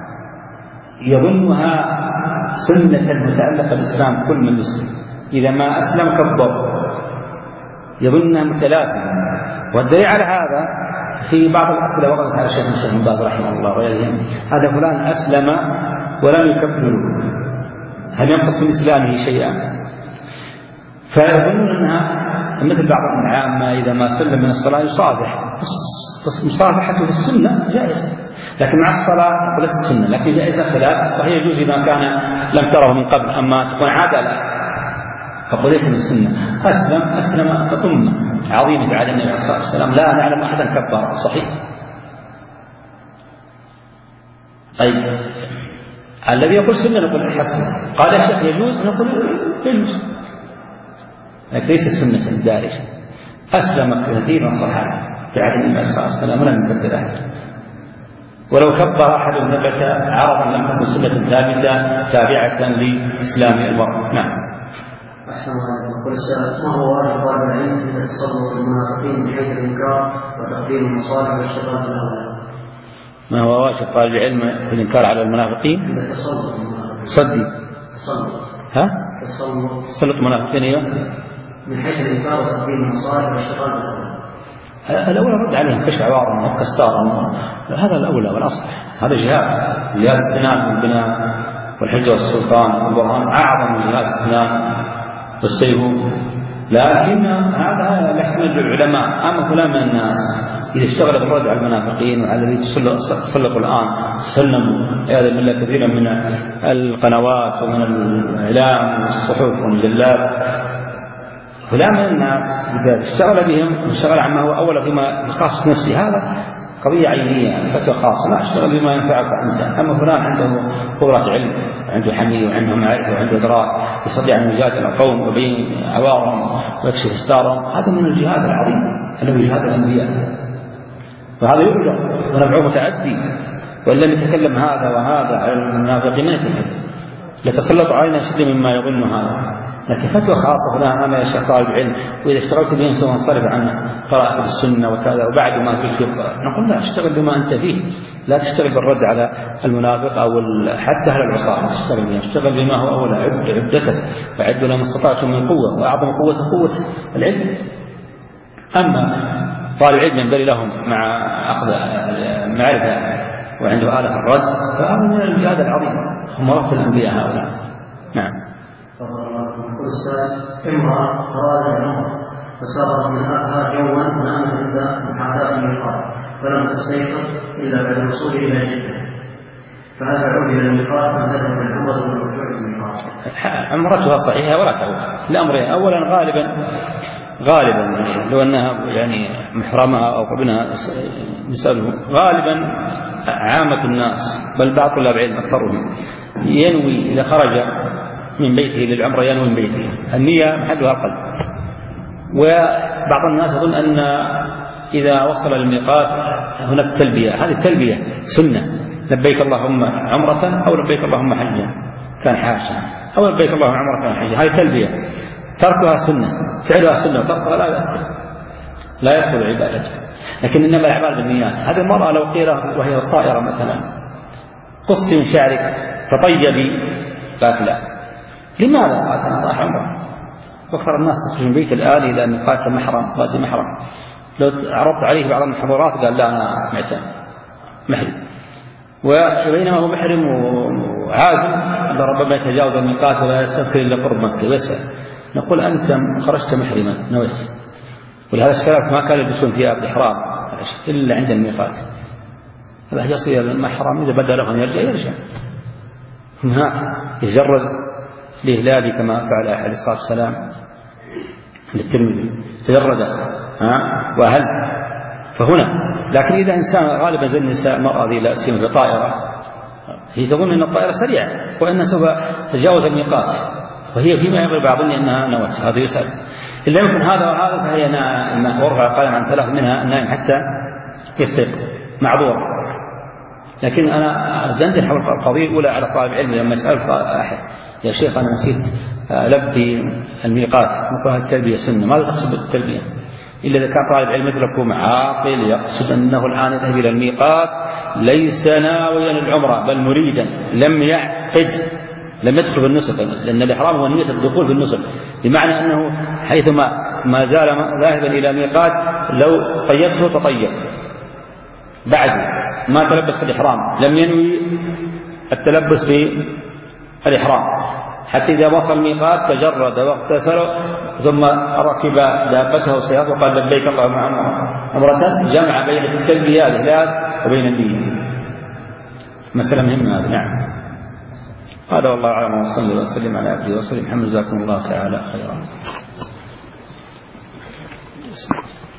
يظنها سنة متعلقة بالإسلام كل من مسلم إذا ما أسلم كبر يظنها متلازمة. والدليل على هذا في بعض الأسئلة وردت على الشيخ بن باز رحمه الله وغيرهم هذا فلان أسلم ولم يكبر هل ينقص من إسلامه شيئا؟ فيظنون أنها مثل بعض العامة إذا ما سلم من الصلاة يصافح مصافحته في السنة جائزة لكن مع الصلاة وليس السنة لكن جائزة خلاف صحيح يجوز إذا كان لم تره من قبل أما تكون عادة لا فقل ليس من السنة. أسلم أسلم أمة عظيمة على النبي صلى الله عليه وسلم لا نعلم أحدا كبر صحيح. طيب الذي يقول سنة نقول حسن قال الشيخ يجوز نقول يجوز لكن ليس السنة الدارجة. أسلم كثير من الصحابة في عهد النبي صلى الله عليه وسلم ولم يكبر أحد ولو كبر أحد ثبت عرضا لم تكن سنة ثابتة تابعة لإسلام المرء. نعم. أحسن الله يقول السؤال ما هو واجب طالب العلم إذا تصرف المنافقين بحيث الإنكار وتقديم المصالح والشيطان الأول؟ ما هو واجب طالب العلم في الإنكار على المنافقين؟ إذا تصرف المنافقين صدي تصرف ها؟ تصرف تصرف المنافقين أيوه من حيث الإنكار وتقديم المصالح والشيطان الأول. الأولى رد عليهم كشف عوارهم وكستارهم هذا الأولى والأصل هذا جهاد جهاد السنان والبناء والحجة والسلطان والبرهان أعظم من جهاد السنان والسيف. لكن هذا يحسن العلماء. أما فلان من الناس إذا اشتغل بالرد على المنافقين وعلى الذي تسلط الآن سلموا هذا بالله كثيرا من القنوات ومن الإعلام والصحف والمجلات فلان من الناس إذا اشتغل بهم اشتغل عما هو أولا فيما خاص نفسه هذا قضية عينية فتوى خاصة لا اشتغل بما ينفعك أنت. أما فلان عنده قدرة علم عنده حمية وعنده معرفة وعنده إدراك يستطيع أن يجادل القوم ويبين عوارهم ويكشف استارهم هذا من الجهاد العظيم أنه جهاد الأنبياء وهذا يرجع ونفعه متعدي. وإن لم يتكلم هذا وهذا على المنافقين من يتكلم لتسلط علينا شد مما يظن هذا. لكن فتوى خاصة فلان أنا يا شيخ طالب علم وإذا اشتغلت بهم سوى انصرف عنه قراءة السنة وكذا وبعد ما تشوف نقول لا اشتغل بما أنت فيه لا تشتغل بالرد على المنافق أو حتى أهل العصاة تشتغل بهم اشتغل بما هو أولى عد عدتك وعد لما استطعتم من قوة وأعظم قوة قوة العلم. أما طالب علم ينبغي لهم مع أخذ معرفة وعنده آلة الرد فهذا من الجهاد العظيم هم رب الأنبياء هؤلاء. نعم. يقول السائل امرأة أراد العمر فسافرت من أهلها يوما ونامت عند محاذاة الميقات فلم تستيقظ إلا بعد الوصول إلى جدة فهل تعود إلى الميقات أم تذهب العمرة دون الرجوع إلى الميقات؟ عمرتها صحيحة ولا تعود لأمرين. أولا غالبا غالبا لو أنها يعني محرمها أو ابنها نسأله غالبا عامة الناس بل بعض طلاب العلم أكثرهم ينوي إذا خرج من بيته للعمرة ينوي من بيته النية محلها القلب. وبعض الناس يظن أن إذا وصل للميقات هناك تلبية هذه التلبية سنة لبيك اللهم عمرة أو لبيك اللهم حجة كان حاجة أو لبيك اللهم عمرة كان حجة هذه تلبية تركها سنة فعلها سنة وتركها لا يدخل لا يدخل عبادته. لكن إنما الأعمال بالنيات. هذه المرأة لو قيل وهي الطائرة مثلا قصي من شعرك فطيبي قالت لا. لماذا؟ قالت أنا راح عمره، وأكثر الناس تخرج من بيت الآن إلى ميقات المحرم وادي محرم. لو عرضت عليه بعض المحظورات قال لا أنا محرم، وبينما هو محرم وعازم ربما يتجاوز الميقات ولا يستغفر إلا قرب مكة يسأل. نقول أنت خرجت محرما نويت، ولهذا السلف ما كانوا يلبسون ثياب الإحرام إلا عند الميقات. هذا يصل إلى المحرم إذا بدا له أن يرجع يرجع هناك يجرد لإهلاله كما فعل عليه الصلاة والسلام للترمذي تجرد وأهل. فهنا لكن إذا إنسان غالبا زي النساء المرأة ذي لا سيما في طائرة هي تظن أن الطائرة سريعة وأنها سوف تتجاوز الميقات، وهي فيما يغلب بعض أنها نوت. هذا يسأل إن لم يكن هذا وهذا فهي ما ورفع القلم عن ثلاث منها النائم حتى يستيقظ معذور. لكن أنا أدندن حول القضية الأولى على طالب علم لما يسأل أحد يا شيخ أنا نسيت ألبي الميقات، نقول التلبية سنة، ماذا تقصد بالتلبية؟ إلا إذا كان طالب علم مثلكم عاقل يقصد أنه الآن يذهب إلى الميقات ليس ناويا العمرة بل مريدا، لم يعقد لم يدخل في النسك، لأن الإحرام هو نية الدخول في النسك، بمعنى أنه حيثما ما زال ذاهبا إلى ميقات لو طيبته تطيب بعد ما تلبس في الإحرام لم ينوي التلبس في الإحرام حتى إذا وصل الميقات تجرد واغتسل ثم ركب دابته وسيارته وقال لبيك اللهم عمرة، جمع بين التلبية الإهلال وبين النية. مسألة مهمة هذه. نعم هذا والله أعلم، وصلى وسلم على عبده ورسوله محمد جزاكم الله تعالى خيرا.